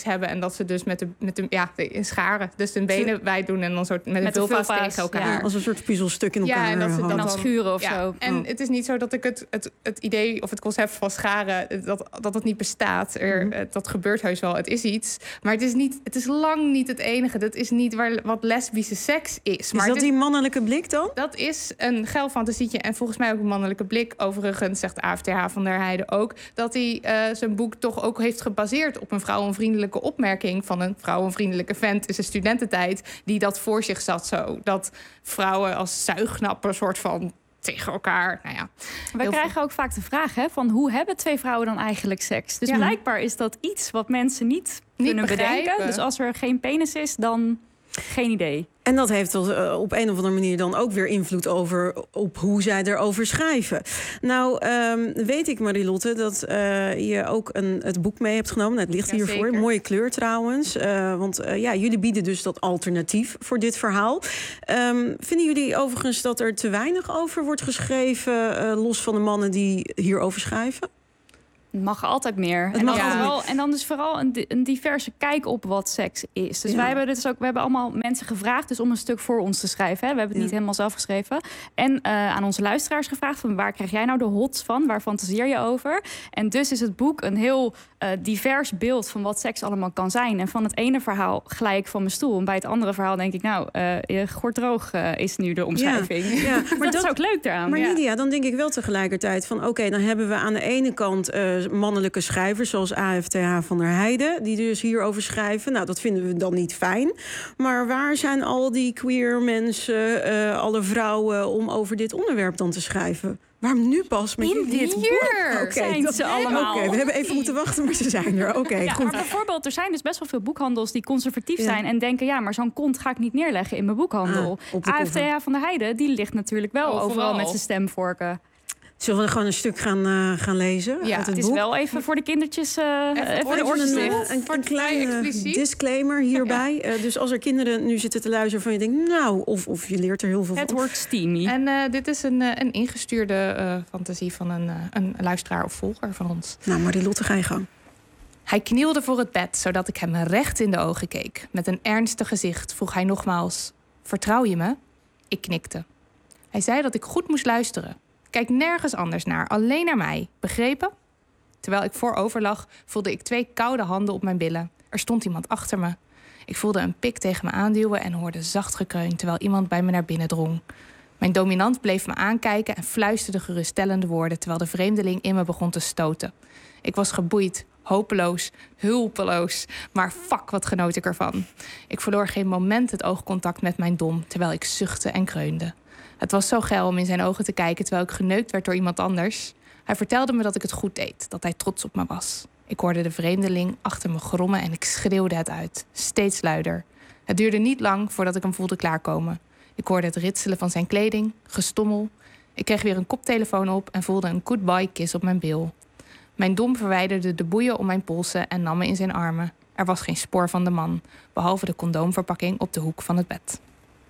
hebben. En dat ze dus met de, met de ja, in scharen. Dus hun benen wijd doen en dan soort met, Met een de vulva's vulva's, tegen elkaar. Ja, als een soort puzzelstuk in elkaar. Ja, en dat ze dat hangen. dan schuren of ja, zo. En Oh. het is niet zo dat ik het, het, het idee of het concept van scharen, dat, dat het niet bestaat. Er, Mm-hmm. Dat gebeurt heus wel. Het is iets. Maar het is, niet, het is lang niet het enige. Dat is niet waar, wat lesbische seks is. Is maar dat het is, die mannelijke blik dan? dat is een geil fantasietje. En volgens mij ook een mannelijke blik. Overigens zegt A F T H van der Heijden ook dat hij uh, zijn boek toch ook heeft gebaseerd op een vrouwenvriendelijke opmerking van een vrouwenvriendelijke vent in zijn studententijd, die dat voor zich zat zo. Dat vrouwen als zuignappen soort van tegen elkaar. Nou ja, Wij krijgen ook vaak de vraag hè, van hoe hebben twee vrouwen dan eigenlijk seks? Dus Ja. blijkbaar is dat iets wat mensen niet, Niet kunnen begrijpen. bedenken. Dus als er geen penis is, dan geen idee. En dat heeft uh, op een of andere manier dan ook weer invloed over op hoe zij erover schrijven. Nou, um, weet ik, Marilotte, dat uh, je ook een, het boek mee hebt genomen. Het ligt Ja, hiervoor. zeker. Mooie kleur trouwens. Uh, want uh, ja, jullie bieden dus dat alternatief voor dit verhaal. Um, vinden jullie overigens dat er te weinig over wordt geschreven, uh, los van de mannen die hierover schrijven? Het mag altijd meer. Het En dan, mag altijd vooral, en dan dus vooral een, di- een diverse kijk op wat seks is. Dus Ja. wij hebben dus ook, we hebben allemaal mensen gevraagd dus om een stuk voor ons te schrijven. Hè. We hebben het Ja. niet helemaal zelf geschreven. En uh, aan onze luisteraars gevraagd van waar krijg jij nou de hots van? Waar fantaseer je over? En dus is het boek een heel uh, divers beeld van wat seks allemaal kan zijn. En van het ene verhaal glij ik van mijn stoel. En bij het andere verhaal denk ik, nou, uh, je gordroog uh, is nu de omschrijving. Ja, ja. Maar dat, dat- is ook leuk daaraan. Maar Ja. Lydia, dan denk ik wel tegelijkertijd van oké, okay, dan hebben we aan de ene kant uh, mannelijke schrijvers zoals A F T H van der Heijden, die dus hierover schrijven. Nou, dat vinden we dan niet fijn. Maar waar zijn al die queer mensen, uh, alle vrouwen, om over dit onderwerp dan te schrijven? Waarom nu pas met In dit boek? boek Oké, zijn dat- ze allemaal. Oké, we hebben even moeten wachten, maar ze zijn er. Oké, okay, Ja, goed. maar bijvoorbeeld, er zijn dus best wel veel boekhandels die conservatief Ja. zijn en denken, ja, maar zo'n kont ga ik niet neerleggen in mijn boekhandel. Ah, op de A F T H van der Heijden, die ligt natuurlijk wel Overal. overal met zijn stemvorken. Zullen we gewoon een stuk gaan, uh, gaan lezen Ja, uit het, Het is boek? wel even voor de kindertjes, uh, even, het voor de oortjes oortjes een, dicht. een, een, Wordt vrij kleine expliciet. disclaimer hierbij. Uh, dus als er kinderen nu zitten te luisteren van je denkt, nou, of, of je leert er heel veel Het van. wordt steamy. En uh, dit is een, uh, een ingestuurde uh, fantasie van een, uh, een luisteraar of volger van ons. Nou, Marilotte, ga je gang. Hij knielde voor het bed, zodat ik hem recht in de ogen keek. Met een ernstig gezicht vroeg hij nogmaals: vertrouw je me? Ik knikte. Hij zei dat ik goed moest luisteren. Kijk nergens anders naar, alleen naar mij. Begrepen? Terwijl ik voorover lag, voelde ik twee koude handen op mijn billen. Er stond iemand achter me. Ik voelde een pik tegen me aanduwen en hoorde zacht gekreun terwijl iemand bij me naar binnen drong. Mijn dominant bleef me aankijken en fluisterde geruststellende woorden terwijl de vreemdeling in me begon te stoten. Ik was geboeid, hopeloos, hulpeloos, maar fuck, wat genoot ik ervan. Ik verloor geen moment het oogcontact met mijn dom terwijl ik zuchtte en kreunde. Het was zo geil om in zijn ogen te kijken terwijl ik geneukt werd door iemand anders. Hij vertelde me dat ik het goed deed, dat hij trots op me was. Ik hoorde de vreemdeling achter me grommen en ik schreeuwde het uit, steeds luider. Het duurde niet lang voordat ik hem voelde klaarkomen. Ik hoorde het ritselen van zijn kleding, gestommel. Ik kreeg weer een koptelefoon op en voelde een goodbye kiss op mijn bil. Mijn dom verwijderde de boeien om mijn polsen en nam me in zijn armen. Er was geen spoor van de man, behalve de condoomverpakking op de hoek van het bed.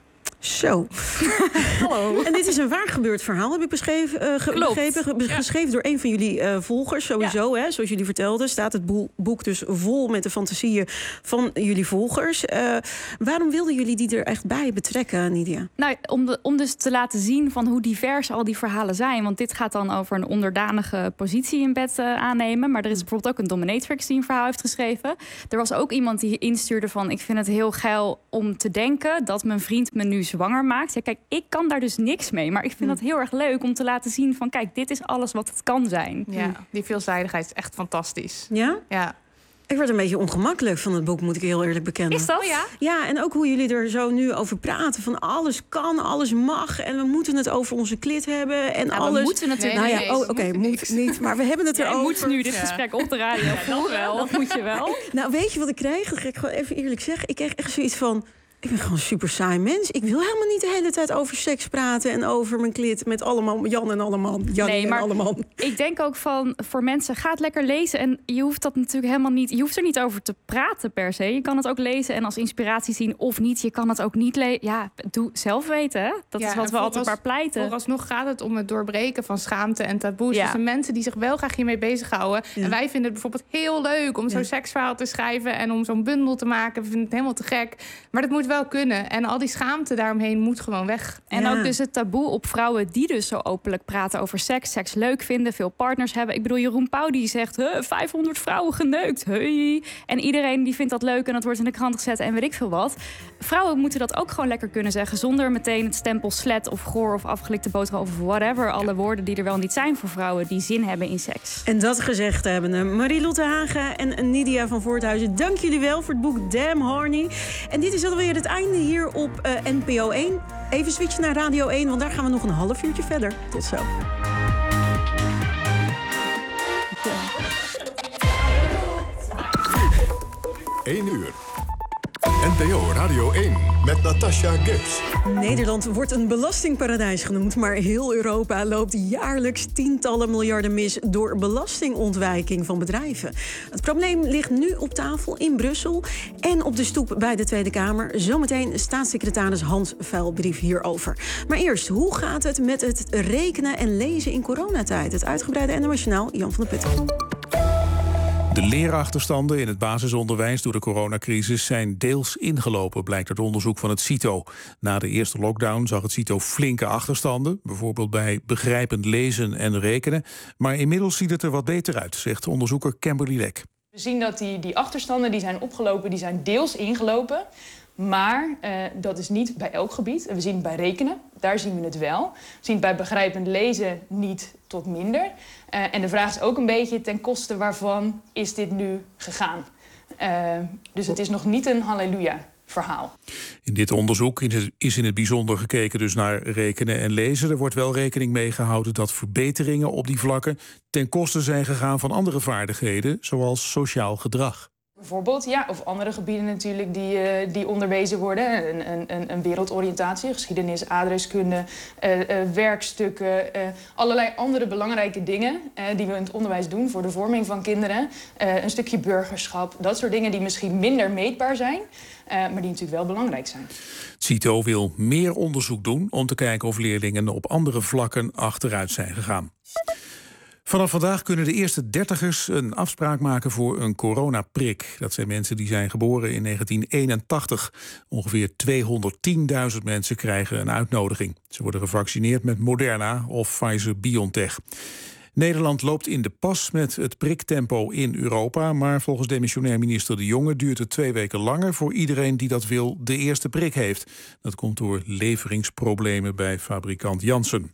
Zo. Hallo. En dit is een waar gebeurd verhaal, heb ik beschreven, uh, ge- Klopt. begrepen. Ge- Ja. Geschreven door een van jullie uh, volgers, sowieso. Hè, zoals jullie vertelden, staat het boel- boek dus vol met de fantasieën van jullie volgers. Uh, waarom wilden jullie die er echt bij betrekken, Nidia? Nou, om, de, om dus te laten zien van hoe divers al die verhalen zijn. Want dit gaat dan over een onderdanige positie in bed uh, aannemen. Maar er is bijvoorbeeld ook een dominatrix die een verhaal heeft geschreven. Er was ook iemand die instuurde van: ik vind het heel geil om te denken dat mijn vriend me nu zwanger maakt. Ja, kijk, ik kan daar dus niks mee. Maar ik vind dat heel erg leuk om te laten zien van: kijk, dit is alles wat het kan zijn. Ja, die veelzijdigheid is echt fantastisch. Ja? Ja. Ik werd een beetje ongemakkelijk van het boek, moet ik heel eerlijk bekennen. Is dat? Oh ja? Ja, en ook hoe jullie er zo nu over praten. Van alles kan, alles mag. En we moeten het over onze klit hebben. En Ja, we alles. moeten natuurlijk Nou ja, niet. oh, oké, moeten moet niks. niet. Maar we hebben het Jij erover. moet nu dit Ja. gesprek op de radio voeren. Dat moet je wel. Nou, weet je wat ik kreeg? Dat ga ik gewoon even eerlijk zeggen. Ik kreeg echt zoiets van: Ik ben gewoon een super saai mens. Ik wil helemaal niet de hele tijd over seks praten... en over mijn klit met allemaal Jan en allemaal. Jan nee, maar en allemaal. Ik denk ook van, voor mensen, ga het lekker lezen. En je hoeft dat natuurlijk helemaal niet... Je hoeft er niet over te praten per se. Je kan het ook lezen en als inspiratie zien of niet. Je kan het ook niet lezen. Ja, doe zelf weten, hè? Dat Ja, is wat we altijd maar pleiten. Vooralsnog gaat het om het doorbreken van schaamte en taboes. Ja. Dus de mensen die zich wel graag hiermee bezighouden. Ja. En wij vinden het bijvoorbeeld heel leuk om Ja. zo'n seksverhaal te schrijven... en om zo'n bundel te maken. We vinden het helemaal te gek. Maar dat moet wel kunnen. En al die schaamte daaromheen moet gewoon weg. En Ja. ook dus het taboe op vrouwen die dus zo openlijk praten over seks. Seks leuk vinden, veel partners hebben. Ik bedoel, Jeroen Pauw die zegt, huh, vijfhonderd vrouwen geneukt. Hey. En iedereen die vindt dat leuk en dat wordt in de krant gezet en weet ik veel wat. Vrouwen moeten dat ook gewoon lekker kunnen zeggen... zonder meteen het stempel slet of goor of afgelikte boterham of whatever. Alle woorden die er wel niet zijn voor vrouwen die zin hebben in seks. En dat gezegd hebben Marie-Lotte Hagen en Nidia van Voorthuizen. Dank jullie wel voor het boek Damn Horny. En dit is alweer het einde hier op uh, N P O één. Even switchen naar Radio één, want daar gaan we nog een half uurtje verder. Tot zo. één uur. N P O Radio één met Natasha Gibbs. Nederland wordt een belastingparadijs genoemd, maar heel Europa loopt jaarlijks tientallen miljarden mis door belastingontwijking van bedrijven. Het probleem ligt nu op tafel in Brussel en op de stoep bij de Tweede Kamer. Zometeen staatssecretaris Hans Vuilbrief hierover. Maar eerst, hoe gaat het met het rekenen en lezen in coronatijd? Het uitgebreide N O S Journaal, Jan van der Putten. De leerachterstanden in het basisonderwijs door de coronacrisis zijn deels ingelopen, blijkt uit onderzoek van het CITO. Na de eerste lockdown zag het CITO flinke achterstanden, bijvoorbeeld bij begrijpend lezen en rekenen. Maar inmiddels ziet het er wat beter uit, zegt onderzoeker Kimberly Lek. We zien dat die, die achterstanden die zijn opgelopen, die zijn deels ingelopen. Maar uh, dat is niet bij elk gebied. We zien het bij rekenen, daar zien we het wel. We zien het bij begrijpend lezen niet tot minder. Uh, en de vraag is ook een beetje ten koste waarvan is dit nu gegaan. Uh, dus het is nog niet een halleluja-verhaal. In dit onderzoek is in het bijzonder gekeken dus naar rekenen en lezen. Er wordt wel rekening mee gehouden dat verbeteringen op die vlakken ten koste zijn gegaan van andere vaardigheden, zoals sociaal gedrag. Bijvoorbeeld, ja, of andere gebieden natuurlijk die, uh, die onderwezen worden. Een, een, een wereldoriëntatie, geschiedenis, aardrijkskunde, uh, uh, werkstukken. Uh, allerlei andere belangrijke dingen uh, die we in het onderwijs doen voor de vorming van kinderen. Uh, een stukje burgerschap, dat soort dingen die misschien minder meetbaar zijn, uh, maar die natuurlijk wel belangrijk zijn. Het CITO wil meer onderzoek doen om te kijken of leerlingen op andere vlakken achteruit zijn gegaan. Vanaf vandaag kunnen de eerste dertigers een afspraak maken voor een coronaprik. Dat zijn mensen die zijn geboren in negentien eenentachtig. Ongeveer tweehonderdtienduizend mensen krijgen een uitnodiging. Ze worden gevaccineerd met Moderna of Pfizer-BioNTech. Nederland loopt in de pas met het priktempo in Europa, maar volgens demissionair minister De Jonge duurt het twee weken langer voor iedereen die dat wil de eerste prik heeft. Dat komt door leveringsproblemen bij fabrikant Janssen.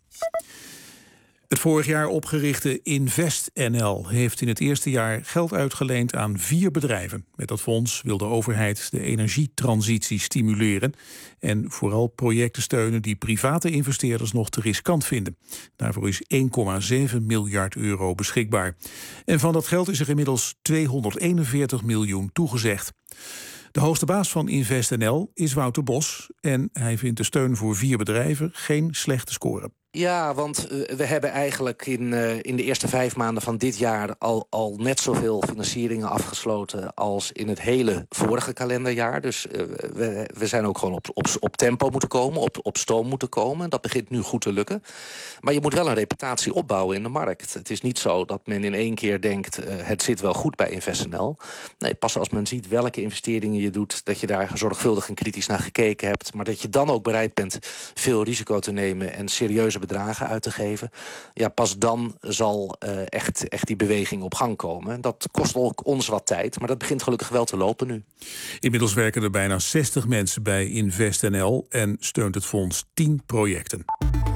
Het vorig jaar opgerichte InvestNL heeft in het eerste jaar geld uitgeleend aan vier bedrijven. Met dat fonds wil de overheid de energietransitie stimuleren en vooral projecten steunen die private investeerders nog te riskant vinden. Daarvoor is één komma zeven miljard euro beschikbaar. En van dat geld is er inmiddels tweehonderdeenenveertig miljoen toegezegd. De hoogste baas van InvestNL is Wouter Bos en hij vindt de steun voor vier bedrijven geen slechte score. Ja, want uh, we hebben eigenlijk in, uh, in de eerste vijf maanden van dit jaar al, al net zoveel financieringen afgesloten als in het hele vorige kalenderjaar. Dus uh, we, we zijn ook gewoon op, op, op tempo moeten komen, op, op stoom moeten komen. Dat begint nu goed te lukken. Maar je moet wel een reputatie opbouwen in de markt. Het is niet zo dat men in één keer denkt, uh, het zit wel goed bij InvestNL. Nee, pas als men ziet welke investeringen je doet, dat je daar zorgvuldig en kritisch naar gekeken hebt, maar dat je dan ook bereid bent veel risico te nemen en serieuze bedragen uit te geven. Ja, pas dan zal uh, echt, echt die beweging op gang komen. Dat kost ook ons wat tijd, maar dat begint gelukkig wel te lopen nu. Inmiddels werken er bijna zestig mensen bij InvestNL en steunt het fonds tien projecten.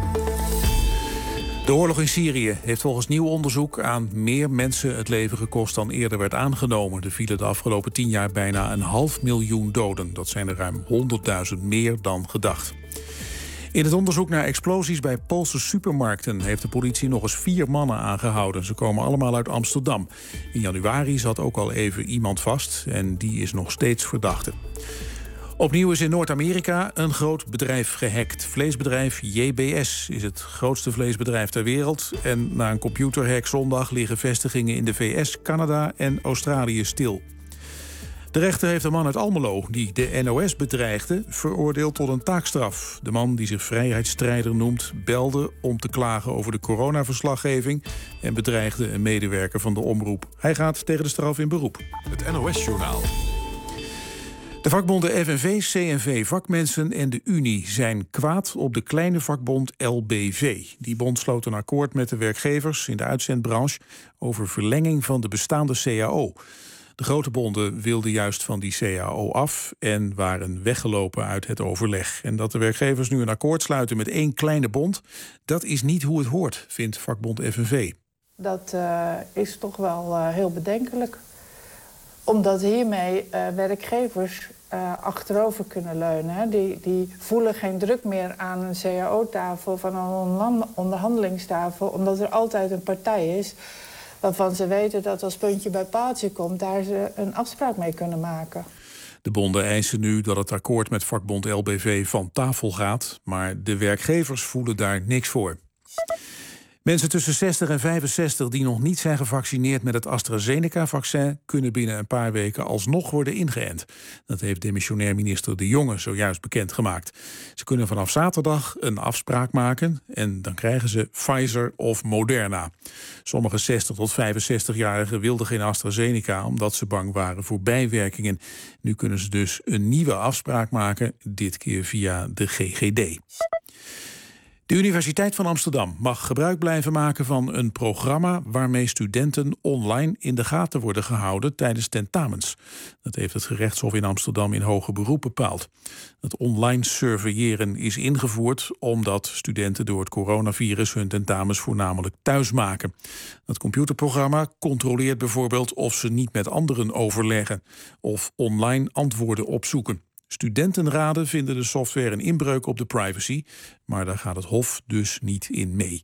De oorlog in Syrië heeft volgens nieuw onderzoek aan meer mensen het leven gekost dan eerder werd aangenomen. Er vielen de afgelopen tien jaar bijna een half miljoen doden. Dat zijn er ruim honderdduizend meer dan gedacht. In het onderzoek naar explosies bij Poolse supermarkten heeft de politie nog eens vier mannen aangehouden. Ze komen allemaal uit Amsterdam. In januari zat ook al even iemand vast en die is nog steeds verdachte. Opnieuw is in Noord-Amerika een groot bedrijf gehackt. Vleesbedrijf J B S is het grootste vleesbedrijf ter wereld. En na een computerhack zondag liggen vestigingen in de V S, Canada en Australië stil. De rechter heeft een man uit Almelo, die de N O S bedreigde, veroordeeld tot een taakstraf. De man, die zich vrijheidsstrijder noemt, belde om te klagen over de coronaverslaggeving en bedreigde een medewerker van de omroep. Hij gaat tegen de straf in beroep. Het N O S-journaal. De vakbonden F N V, C N V, vakmensen en de Unie zijn kwaad op de kleine vakbond L B V. Die bond sloot een akkoord met de werkgevers in de uitzendbranche over verlenging van de bestaande C A O. De grote bonden wilden juist van die C A O af en waren weggelopen uit het overleg. En dat de werkgevers nu een akkoord sluiten met één kleine bond, dat is niet hoe het hoort, vindt vakbond F N V. Dat uh, is toch wel uh, heel bedenkelijk. Omdat hiermee uh, werkgevers uh, achterover kunnen leunen. Die, die voelen geen druk meer aan een C A O-tafel, van een onderhandelingstafel, omdat er altijd een partij is waarvan ze weten dat als puntje bij paaltje komt, daar ze een afspraak mee kunnen maken. De bonden eisen nu dat het akkoord met vakbond L B V van tafel gaat, maar de werkgevers voelen daar niks voor. Mensen tussen zestig en vijfenzestig die nog niet zijn gevaccineerd met het AstraZeneca-vaccin kunnen binnen een paar weken alsnog worden ingeënt. Dat heeft demissionair minister De Jonge zojuist bekendgemaakt. Ze kunnen vanaf zaterdag een afspraak maken en dan krijgen ze Pfizer of Moderna. Sommige zestig tot vijfenzestig-jarigen wilden geen AstraZeneca omdat ze bang waren voor bijwerkingen. Nu kunnen ze dus een nieuwe afspraak maken, dit keer via de G G D. De Universiteit van Amsterdam mag gebruik blijven maken van een programma waarmee studenten online in de gaten worden gehouden tijdens tentamens. Dat heeft het gerechtshof in Amsterdam in hoger beroep bepaald. Het online surveilleren is ingevoerd omdat studenten door het coronavirus hun tentamens voornamelijk thuis maken. Het computerprogramma controleert bijvoorbeeld of ze niet met anderen overleggen of online antwoorden opzoeken. Studentenraden vinden de software een inbreuk op de privacy, maar daar gaat het Hof dus niet in mee.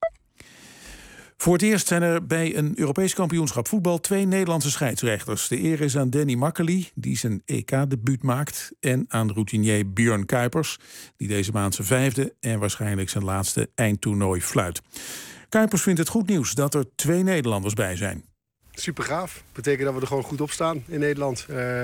Voor het eerst zijn er bij een Europees kampioenschap voetbal twee Nederlandse scheidsrechters. De eer is aan Danny Makkely, die zijn E K-debuut maakt, en aan routinier Björn Kuipers, die deze maand zijn vijfde en waarschijnlijk zijn laatste eindtoernooi fluit. Kuipers vindt het goed nieuws dat er twee Nederlanders bij zijn. Super gaaf. Betekent dat we er gewoon goed op staan in Nederland. Uh...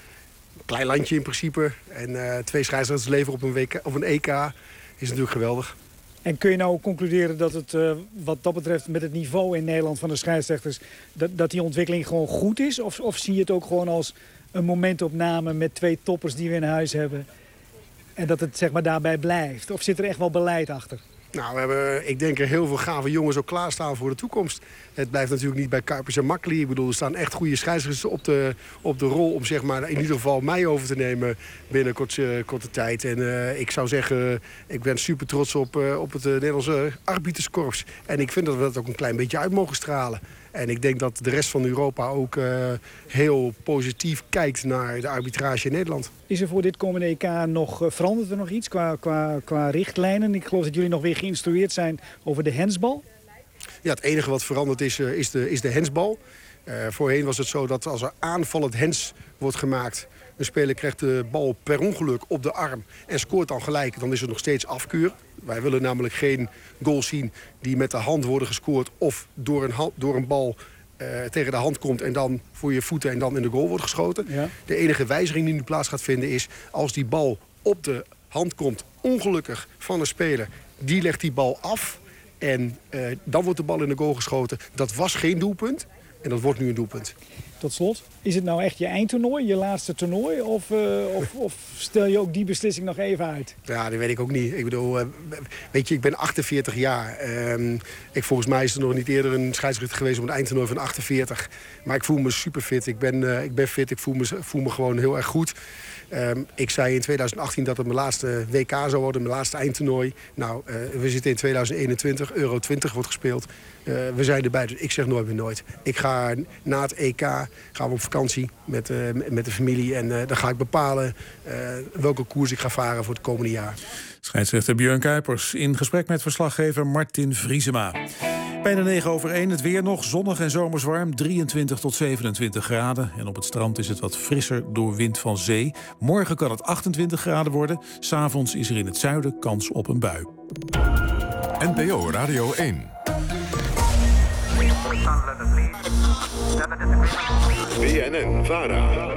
Klein landje in principe. En uh, twee scheidsrechters leveren op een, W K, op een E K is natuurlijk geweldig. En kun je nou concluderen dat het uh, wat dat betreft met het niveau in Nederland van de scheidsrechters, dat, dat die ontwikkeling gewoon goed is? Of, of zie je het ook gewoon als een momentopname met twee toppers die we in huis hebben en dat het zeg maar daarbij blijft? Of zit er echt wel beleid achter? Nou, we hebben, ik denk er heel veel gave jongens ook klaarstaan voor de toekomst. Het blijft natuurlijk niet bij Kuipers en Makkely. Ik bedoel, er staan echt goede scheidsrechters op de, op de rol om zeg maar, in ieder geval mij over te nemen binnen korte, korte tijd. En uh, ik zou zeggen, ik ben super trots op, uh, op het uh, Nederlandse arbiterskorps. En ik vind dat we dat ook een klein beetje uit mogen stralen. En ik denk dat de rest van Europa ook uh, heel positief kijkt naar de arbitrage in Nederland. Is er voor dit komende E K nog, uh, verandert er nog iets qua, qua, qua richtlijnen? Ik geloof dat jullie nog weer geïnstrueerd zijn over de handsbal. Ja, het enige wat veranderd is, uh, is, de, is de handsbal. Uh, voorheen was het zo dat als er aanvallend hands wordt gemaakt, een speler krijgt de bal per ongeluk op de arm en scoort dan gelijk, dan is het nog steeds afkeur. Wij willen namelijk geen goals zien die met de hand worden gescoord of door een, hand, door een bal uh, tegen de hand komt en dan voor je voeten en dan in de goal wordt geschoten. Ja. De enige wijziging die nu plaats gaat vinden is als die bal op de hand komt, ongelukkig van een speler, die legt die bal af en uh, dan wordt de bal in de goal geschoten. Dat was geen doelpunt en dat wordt nu een doelpunt. Tot slot, is het nou echt je eindtoernooi, je laatste toernooi? Of, uh, of, of stel je ook die beslissing nog even uit? Ja, dat weet ik ook niet. Ik bedoel, uh, weet je, ik ben achtenveertig jaar. Uh, ik, volgens mij is er nog niet eerder een scheidsrechter geweest op een eindtoernooi van achtenveertig. Maar ik voel me super fit. Ik ben, uh, ik ben fit, ik voel me, voel me gewoon heel erg goed. Um, ik zei in twintig achttien dat het mijn laatste W K zou worden, mijn laatste eindtoernooi. Nou, uh, we zitten in twintig eenentwintig, Euro twintig wordt gespeeld. Uh, we zijn erbij, dus ik zeg nooit meer nooit. Ik ga na het E K gaan we op vakantie met, uh, met de familie en uh, dan ga ik bepalen uh, welke koers ik ga varen voor het komende jaar. Scheidsrechter Björn Kuipers in gesprek met verslaggever Martin Vriesema. Bijna negen over één, het weer nog. Zonnig en zomers warm, drieëntwintig tot zevenentwintig graden. En op het strand is het wat frisser door wind van zee. Morgen kan het achtentwintig graden worden. 'S Avonds is er in het zuiden kans op een bui. N P O Radio één. B N N Vara.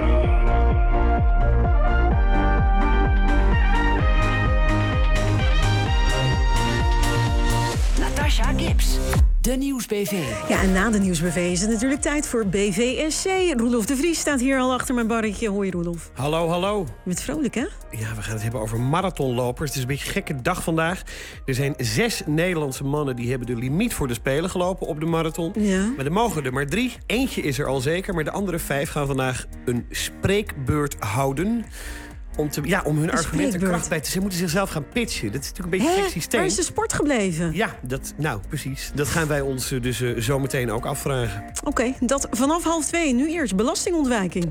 Natasha Gibbs, de Nieuws-B V. Ja, en na de Nieuws-B V is het natuurlijk tijd voor B V S C. Roelof de Vries staat hier al achter mijn barretje. Hoi, Roelof. Hallo, hallo. Je bent vrolijk, hè? Ja, we gaan het hebben over marathonlopers. Het is een beetje een gekke dag vandaag. Er zijn zes Nederlandse mannen die hebben de limiet voor de Spelen gelopen op de marathon. Ja. Maar er mogen er maar drie. Eentje is er al zeker, maar de andere vijf gaan vandaag een spreekbeurt houden. Om, te, ja, om hun argumenten kracht bij te... Ze moeten zichzelf gaan pitchen. Dat is natuurlijk een beetje een gek systeem. Waar is de sport gebleven? Ja, dat, nou, precies. Dat gaan wij ons uh, dus uh, zo meteen ook afvragen. Oké, okay, dat vanaf half twee. Nu eerst belastingontwijking.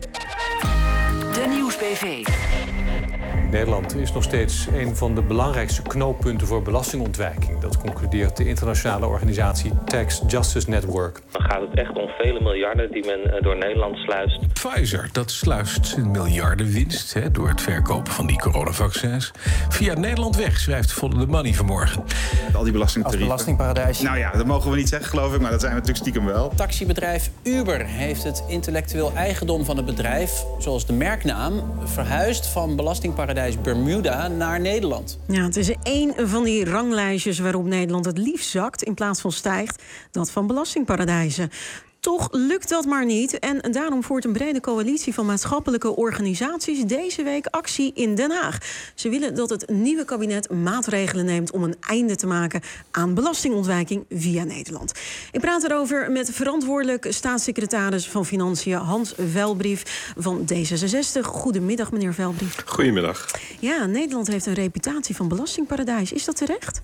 De Nieuws-B V. Nederland is nog steeds een van de belangrijkste knooppunten voor belastingontwijking. Dat concludeert de internationale organisatie Tax Justice Network. Dan gaat het echt om vele miljarden die men door Nederland sluist. Pfizer, dat sluist een miljardenwinst hè, door het verkopen van die coronavaccins via Nederland weg, schrijft Follow the Money vanmorgen. Al die belastingtarieven. Als belastingparadijs. Nou ja, dat mogen we niet zeggen, geloof ik, maar dat zijn we natuurlijk stiekem wel. Taxibedrijf Uber heeft het intellectueel eigendom van het bedrijf, zoals de merknaam, verhuisd van belastingparadijs Bermuda naar Nederland. Ja, het is één van die ranglijstjes waarop Nederland het liefst zakt in plaats van stijgt, dat van belastingparadijzen. Toch lukt dat maar niet en daarom voert een brede coalitie van maatschappelijke organisaties deze week actie in Den Haag. Ze willen dat het nieuwe kabinet maatregelen neemt om een einde te maken aan belastingontwijking via Nederland. Ik praat erover met verantwoordelijk staatssecretaris van Financiën Hans Velbrief van D zesenzestig. Goedemiddag, meneer Velbrief. Goedemiddag. Ja, Nederland heeft een reputatie van belastingparadijs. Is dat terecht?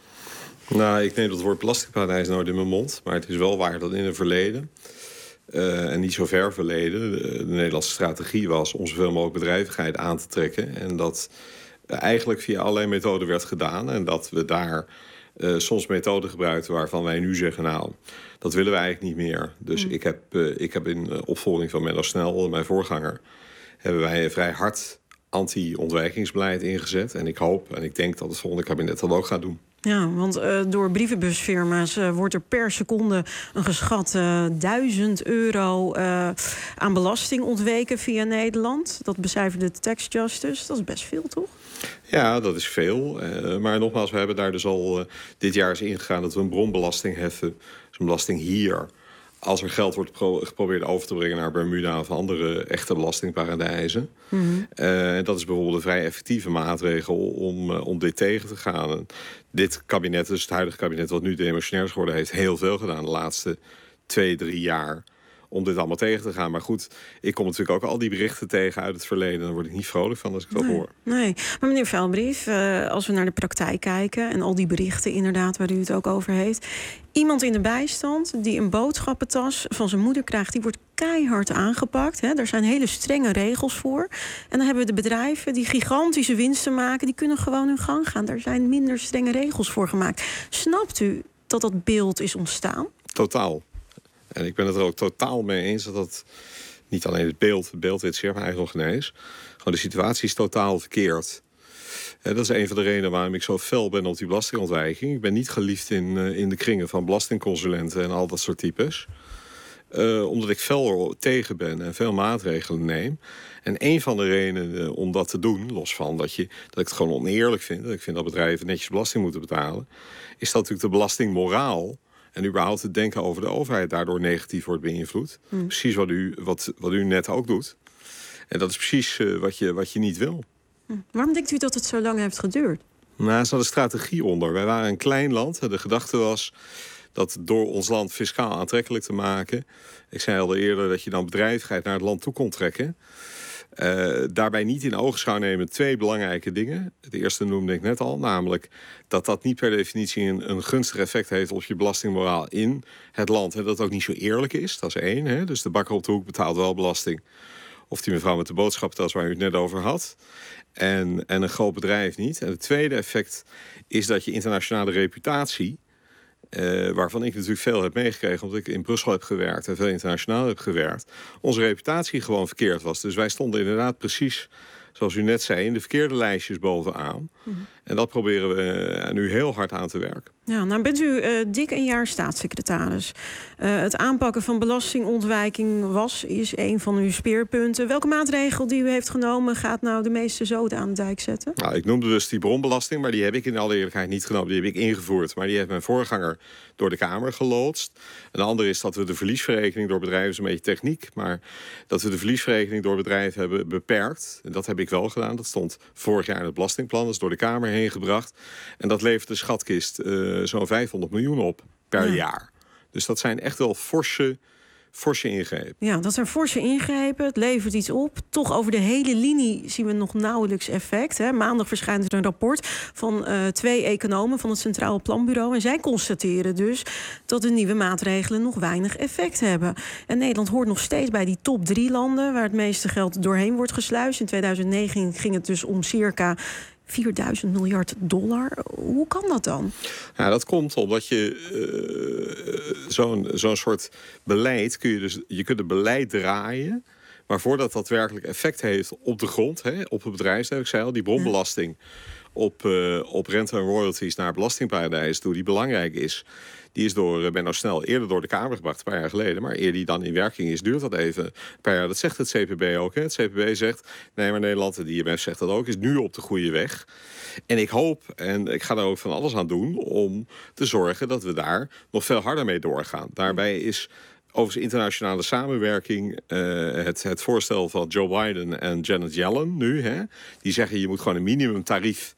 Nou, ik neem dat woord belastingparadijs nooit in mijn mond. Maar het is wel waar dat in het verleden, uh, en niet zo ver verleden, de, de Nederlandse strategie was om zoveel mogelijk bedrijvigheid aan te trekken. En dat uh, eigenlijk via allerlei methoden werd gedaan. En dat we daar uh, soms methoden gebruikten waarvan wij nu zeggen, nou, dat willen we eigenlijk niet meer. Dus mm. ik, heb, uh, ik heb in uh, opvolging van Menno Snel, mijn voorganger, hebben wij een vrij hard anti-ontwijkingsbeleid ingezet. En ik hoop en ik denk dat het volgende kabinet dat ook gaat doen. Ja, want uh, door brievenbusfirma's uh, wordt er per seconde een geschat uh, duizend euro uh, aan belasting ontweken via Nederland. Dat becijferde de Tax Justice. Dat is best veel, toch? Ja, dat is veel. Uh, maar nogmaals, we hebben daar dus al uh, dit jaar is ingegaan dat we een bronbelasting heffen. Dus een belasting hier. Als er geld wordt pro- geprobeerd over te brengen naar Bermuda of andere echte belastingparadijzen. Mm-hmm. Uh, dat is bijvoorbeeld een vrij effectieve maatregel om, uh, om dit tegen te gaan. En dit kabinet, dus het huidige kabinet wat nu demissionair is geworden, heeft heel veel gedaan de laatste twee, drie jaar om dit allemaal tegen te gaan. Maar goed, ik kom natuurlijk ook al die berichten tegen uit het verleden. Daar word ik niet vrolijk van als ik dat nee, hoor. Nee, maar meneer Velbrief, uh, als we naar de praktijk kijken en al die berichten inderdaad waar u het ook over heeft. Iemand in de bijstand die een boodschappentas van zijn moeder krijgt, die wordt keihard aangepakt. Hè. Daar zijn hele strenge regels voor. En dan hebben we de bedrijven die gigantische winsten maken, die kunnen gewoon hun gang gaan. Daar zijn minder strenge regels voor gemaakt. Snapt u dat dat beeld is ontstaan? Totaal. En ik ben het er ook totaal mee eens dat dat niet alleen het beeld, het beeld weet zeer, maar eigenlijk nog ineens. Gewoon de situatie is totaal verkeerd. En dat is een van de redenen waarom ik zo fel ben op die belastingontwijking. Ik ben niet geliefd in, uh, in de kringen van belastingconsulenten en al dat soort types. Uh, omdat ik fel tegen ben en veel maatregelen neem. En een van de redenen om dat te doen, los van dat, je, dat ik het gewoon oneerlijk vind, dat ik vind dat bedrijven netjes belasting moeten betalen, is dat natuurlijk de belastingmoraal en überhaupt het denken over de overheid daardoor negatief wordt beïnvloed. Mm. Precies wat u, wat, wat u net ook doet. En dat is precies uh, wat, je, wat je niet wil. Mm. Waarom denkt u dat het zo lang heeft geduurd? Nou, er zat een strategie onder. Wij waren een klein land. De gedachte was dat door ons land fiscaal aantrekkelijk te maken, ik zei al eerder dat je dan bedrijvigheid naar het land toe kon trekken. Uh, daarbij niet in oogschouw nemen twee belangrijke dingen. Het eerste noemde ik net al, namelijk dat dat niet per definitie een, een gunstig effect heeft op je belastingmoraal in het land. En dat het ook niet zo eerlijk is, dat is één. Hè? Dus de bakker op de hoek betaalt wel belasting. Of die mevrouw met de boodschappentas waar u het net over had. En, en een groot bedrijf niet. En het tweede effect is dat je internationale reputatie Uh, waarvan ik natuurlijk veel heb meegekregen, omdat ik in Brussel heb gewerkt en veel internationaal heb gewerkt, onze reputatie gewoon verkeerd was. Dus wij stonden inderdaad precies, zoals u net zei, in de verkeerde lijstjes bovenaan. Mm-hmm. En dat proberen we uh, nu heel hard aan te werken. Ja, nou bent u uh, dik een jaar staatssecretaris. Uh, het aanpakken van belastingontwijking was, is een van uw speerpunten. Welke maatregel die u heeft genomen gaat nou de meeste zoden aan de dijk zetten? Nou, ik noemde dus die bronbelasting, maar die heb ik in alle eerlijkheid niet genomen. Die heb ik ingevoerd, maar die heeft mijn voorganger door de Kamer geloodst. Een ander is dat we de verliesverrekening door bedrijven, is een beetje techniek, maar dat we de verliesverrekening door bedrijven hebben beperkt. En dat heb ik wel gedaan. Dat stond vorig jaar in het belastingplan, dat is door de Kamer heen gebracht. En dat levert de schatkist uh, zo'n vijfhonderd miljoen op per ja. jaar. Dus dat zijn echt wel forse, forse ingrepen. Ja, dat zijn forse ingrepen. Het levert iets op. Toch over de hele linie zien we nog nauwelijks effect. Hè. Maandag verschijnt er een rapport van uh, twee economen van het Centraal Planbureau. En zij constateren dus dat de nieuwe maatregelen nog weinig effect hebben. En Nederland hoort nog steeds bij die top drie landen waar het meeste geld doorheen wordt gesluisd. In tweeduizend negen ging het dus om circa vierduizend miljard dollar. Hoe kan dat dan? Ja, dat komt omdat je uh, zo'n zo'n soort beleid kun je dus je kunt het beleid draaien, maar voordat dat werkelijk effect heeft op de grond, hè, op het bedrijfsleven, ik zei al, die bronbelasting op, uh, op rente en royalties naar belastingparadijs toe, die belangrijk is. Die is door Benno Snel eerder door de Kamer gebracht, een paar jaar geleden. Maar eer die dan in werking is, duurt dat even een paar jaar. Dat zegt het C P B ook. Hè. Het C P B zegt, nee, maar Nederland, de I M F zegt dat ook, is nu op de goede weg. En ik hoop, en ik ga daar ook van alles aan doen, om te zorgen dat we daar nog veel harder mee doorgaan. Daarbij is overigens internationale samenwerking, uh, het, het voorstel van Joe Biden en Janet Yellen nu, hè, die zeggen je moet gewoon een minimumtarief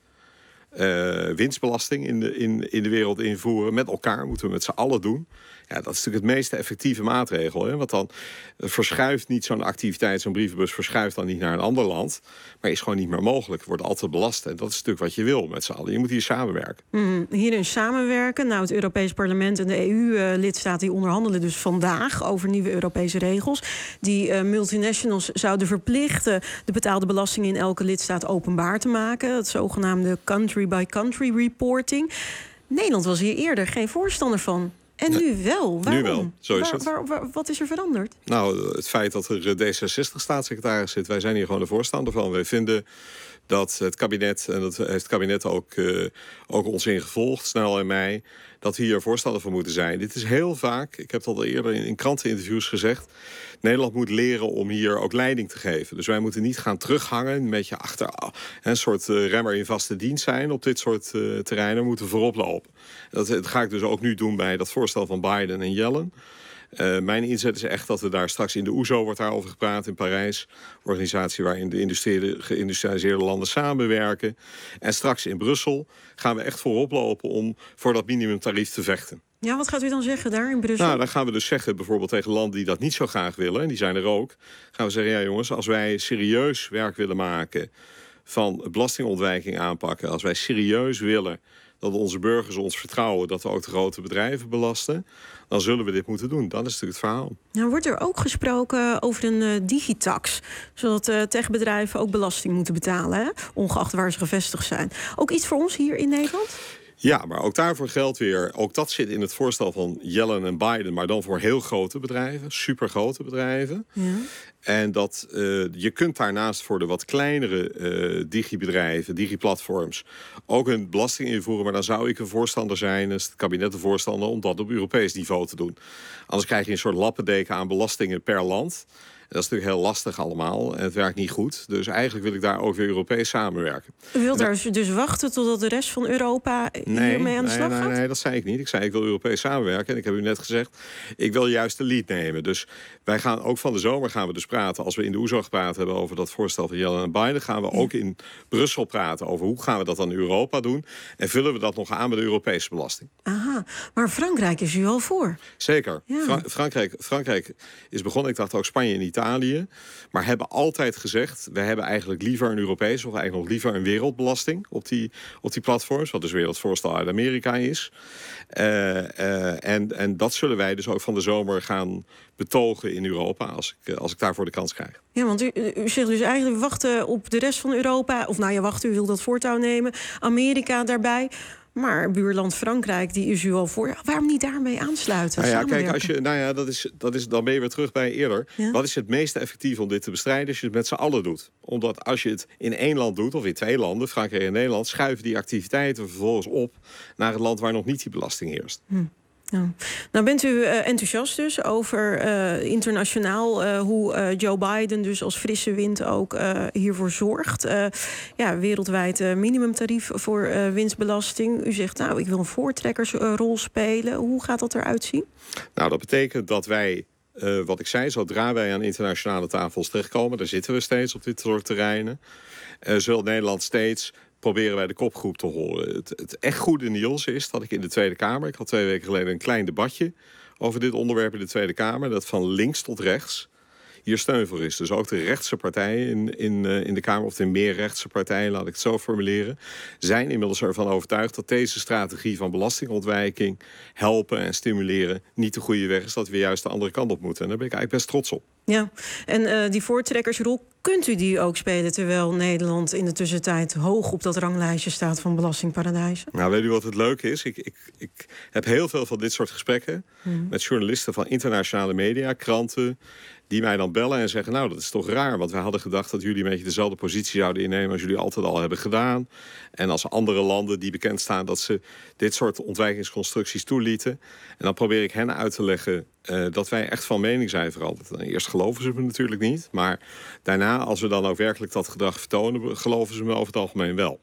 Uh, winstbelasting in de, in, in de wereld invoeren. Met elkaar moeten we met z'n allen doen. Ja, dat is natuurlijk het meest effectieve maatregel. Hè? Want dan verschuift niet zo'n activiteit, zo'n brievenbus verschuift dan niet naar een ander land. Maar is gewoon niet meer mogelijk. Het wordt altijd belast. En dat is natuurlijk wat je wil met z'n allen. Je moet hier samenwerken. Mm, hierin samenwerken. Nou, het Europees Parlement en de E U-lidstaten die onderhandelen dus vandaag over nieuwe Europese regels. Die uh, multinationals zouden verplichten de betaalde belasting in elke lidstaat openbaar te maken. Het zogenaamde country-by-country reporting. Nederland was hier eerder geen voorstander van. En nu wel. Waarom? Nu wel, zo is waar, het. Waar, waar, wat is er veranderd? Nou, het feit dat er D zesenzestig-staatssecretaris zit, wij zijn hier gewoon de voorstander van. Wij vinden dat het kabinet, en dat heeft het kabinet ook, uh, ook ons ingevolgd, Snel en mij, dat we hier voorstander van moeten zijn. Dit is heel vaak, ik heb het al eerder in, in kranteninterviews gezegd, Nederland moet leren om hier ook leiding te geven. Dus wij moeten niet gaan terughangen, een beetje achter een soort uh, remmer in vaste dienst zijn op dit soort uh, terreinen. We moeten voorop lopen. Dat, dat ga ik dus ook nu doen bij dat voorstel van Biden en Yellen. Uh, mijn inzet is echt dat we daar straks in de O E S O wordt daarover gepraat in Parijs. Organisatie waarin de industrie, geïndustrialiseerde landen samenwerken. En straks in Brussel gaan we echt voorop lopen om voor dat minimumtarief te vechten. Ja, wat gaat u dan zeggen daar in Brussel? Nou, dan gaan we dus zeggen, bijvoorbeeld tegen landen die dat niet zo graag willen, en die zijn er ook, gaan we zeggen, ja jongens, als wij serieus werk willen maken van belastingontwijking aanpakken, als wij serieus willen dat onze burgers ons vertrouwen dat we ook de grote bedrijven belasten, dan zullen we dit moeten doen. Dat is natuurlijk het verhaal. Nou, wordt er ook gesproken over een uh, digitax, zodat uh, techbedrijven ook belasting moeten betalen, hè? Ongeacht waar ze gevestigd zijn. Ook iets voor ons hier in Nederland? Ja, maar ook daarvoor geldt weer, ook dat zit in het voorstel van Yellen en Biden, maar dan voor heel grote bedrijven, supergrote bedrijven. Ja. En dat uh, je kunt daarnaast voor de wat kleinere uh, digibedrijven, digiplatforms, ook een belasting invoeren. Maar dan zou ik een voorstander zijn, is het kabinet een voorstander, om dat op Europees niveau te doen. Anders krijg je een soort lappendeken aan belastingen per land. Dat is natuurlijk heel lastig allemaal en het werkt niet goed. Dus eigenlijk wil ik daar ook weer Europees samenwerken. U wilt daar dus wachten totdat de rest van Europa nee, hiermee aan de slag nee, gaat? Nee, nee, dat zei ik niet. Ik zei ik wil Europees samenwerken. En ik heb u net gezegd, ik wil juist de lead nemen. Dus wij gaan ook van de zomer gaan we dus praten. Als we in de O E S O gepraat hebben over dat voorstel van Yellen en Biden, gaan we ook in Brussel praten over hoe gaan we dat dan in Europa doen. En vullen we dat nog aan met de Europese belasting. Aha, maar Frankrijk is u al voor. Zeker. Ja. Fra- Frankrijk, Frankrijk is begonnen, ik dacht ook Spanje en Italië, maar hebben altijd gezegd, we hebben eigenlijk liever een Europese of eigenlijk nog liever een wereldbelasting op die, op die platforms, wat dus weer het voorstel uit Amerika is. Uh, uh, en, en dat zullen wij dus ook van de zomer gaan betogen in Europa, als ik, als ik daarvoor de kans krijg. Ja, want u, u zegt dus eigenlijk, we wachten op de rest van Europa, of nou ja, wacht, u wil dat voortouw nemen, Amerika daarbij. Maar buurland Frankrijk, die is u al voor. Waarom niet daarmee aansluiten? Nou ja, kijk, als je, nou ja, dat is, dat is, dan ben je weer terug bij eerder. Ja? Wat is het meest effectief om dit te bestrijden? Als je het met z'n allen doet. Omdat als je het in één land doet, of in twee landen, Frankrijk en Nederland, schuiven die activiteiten vervolgens op naar het land waar nog niet die belasting heerst. Hm. Ja. Nou bent u uh, enthousiast dus over uh, internationaal uh, hoe uh, Joe Biden dus als frisse wind ook uh, hiervoor zorgt. Uh, ja, wereldwijd uh, minimumtarief voor uh, winstbelasting. U zegt nou, ik wil een voortrekkersrol spelen. Hoe gaat dat eruit zien? Nou, dat betekent dat wij, uh, wat ik zei, zodra wij aan internationale tafels terechtkomen, daar zitten we steeds op dit soort terreinen, uh, zult Nederland steeds proberen wij de kopgroep te horen. Het, het echt goede nieuws is dat ik in de Tweede Kamer, ik had twee weken geleden een klein debatje over dit onderwerp in de Tweede Kamer, dat van links tot rechts hier steun voor is. Dus ook de rechtse partijen in, in, uh, in de Kamer, of de meer rechtse partijen, laat ik het zo formuleren, zijn inmiddels ervan overtuigd dat deze strategie van belastingontwijking helpen en stimuleren niet de goede weg is, dat we juist de andere kant op moeten. En daar ben ik eigenlijk best trots op. Ja, en uh, die voortrekkersrol, kunt u die ook spelen terwijl Nederland in de tussentijd hoog op dat ranglijstje staat van belastingparadijzen? Nou, weet u wat het leuke is? Ik, ik, ik heb heel veel van dit soort gesprekken hmm. met journalisten van internationale media, kranten, die mij dan bellen en zeggen, nou, dat is toch raar, want wij hadden gedacht dat jullie een beetje dezelfde positie zouden innemen als jullie altijd al hebben gedaan. En als andere landen die bekend staan dat ze dit soort ontwijkingsconstructies toelieten. En dan probeer ik hen uit te leggen uh, dat wij echt van mening zijn veranderd. Eerst geloven ze me natuurlijk niet, maar daarna, als we dan ook werkelijk dat gedrag vertonen, geloven ze me over het algemeen wel.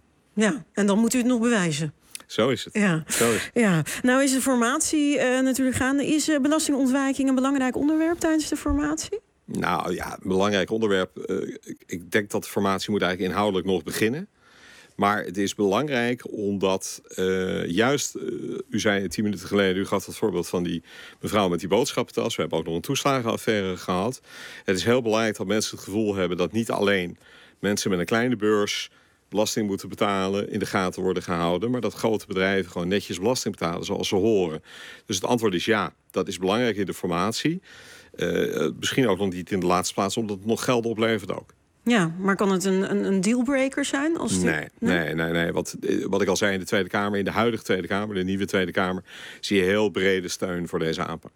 Ja, en dan moet u het nog bewijzen. Zo is het. Ja. Zo is het. Ja. Nou is de formatie uh, natuurlijk gaande. Is uh, belastingontwijking een belangrijk onderwerp tijdens de formatie? Nou ja, een belangrijk onderwerp. Uh, ik denk dat de formatie moet eigenlijk inhoudelijk nog beginnen. Maar het is belangrijk omdat uh, juist, uh, u zei tien minuten geleden, u gaf het voorbeeld van die mevrouw met die boodschappentas. We hebben ook nog een toeslagenaffaire gehad. Het is heel belangrijk dat mensen het gevoel hebben dat niet alleen mensen met een kleine beurs belasting moeten betalen, in de gaten worden gehouden, maar dat grote bedrijven gewoon netjes belasting betalen zoals ze horen. Dus het antwoord is ja, dat is belangrijk in de formatie. Uh, misschien ook nog niet in de laatste plaats, omdat het nog geld oplevert ook. Ja, maar kan het een, een, een dealbreaker zijn? Als die... nee, nee, nee, nee. Wat, wat ik al zei in de Tweede Kamer, in de huidige Tweede Kamer, de nieuwe Tweede Kamer, zie je heel brede steun voor deze aanpak.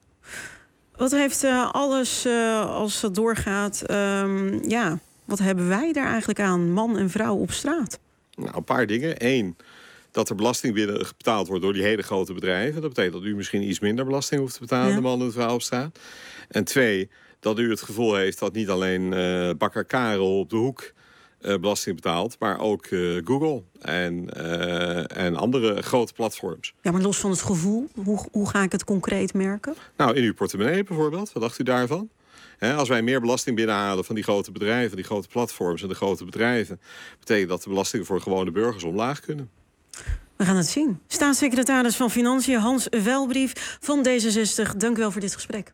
Wat heeft uh, alles, uh, als dat doorgaat, um, ja, wat hebben wij daar eigenlijk aan, man en vrouw op straat? Nou, een paar dingen. Eén, dat er belasting binnen betaald wordt door die hele grote bedrijven. Dat betekent dat u misschien iets minder belasting hoeft te betalen, ja, de man en de vrouw op straat. En twee, dat u het gevoel heeft dat niet alleen uh, bakker Karel op de hoek uh, belasting betaalt, maar ook uh, Google en, uh, en andere grote platforms. Ja, maar los van het gevoel, hoe, hoe ga ik het concreet merken? Nou, in uw portemonnee bijvoorbeeld. Wat dacht u daarvan? He, als wij meer belasting binnenhalen van die grote bedrijven, die grote platforms en de grote bedrijven, betekent dat de belastingen voor gewone burgers omlaag kunnen. We gaan het zien. Staatssecretaris van Financiën Hans Welbrief van D zesenzestig, dank u wel voor dit gesprek.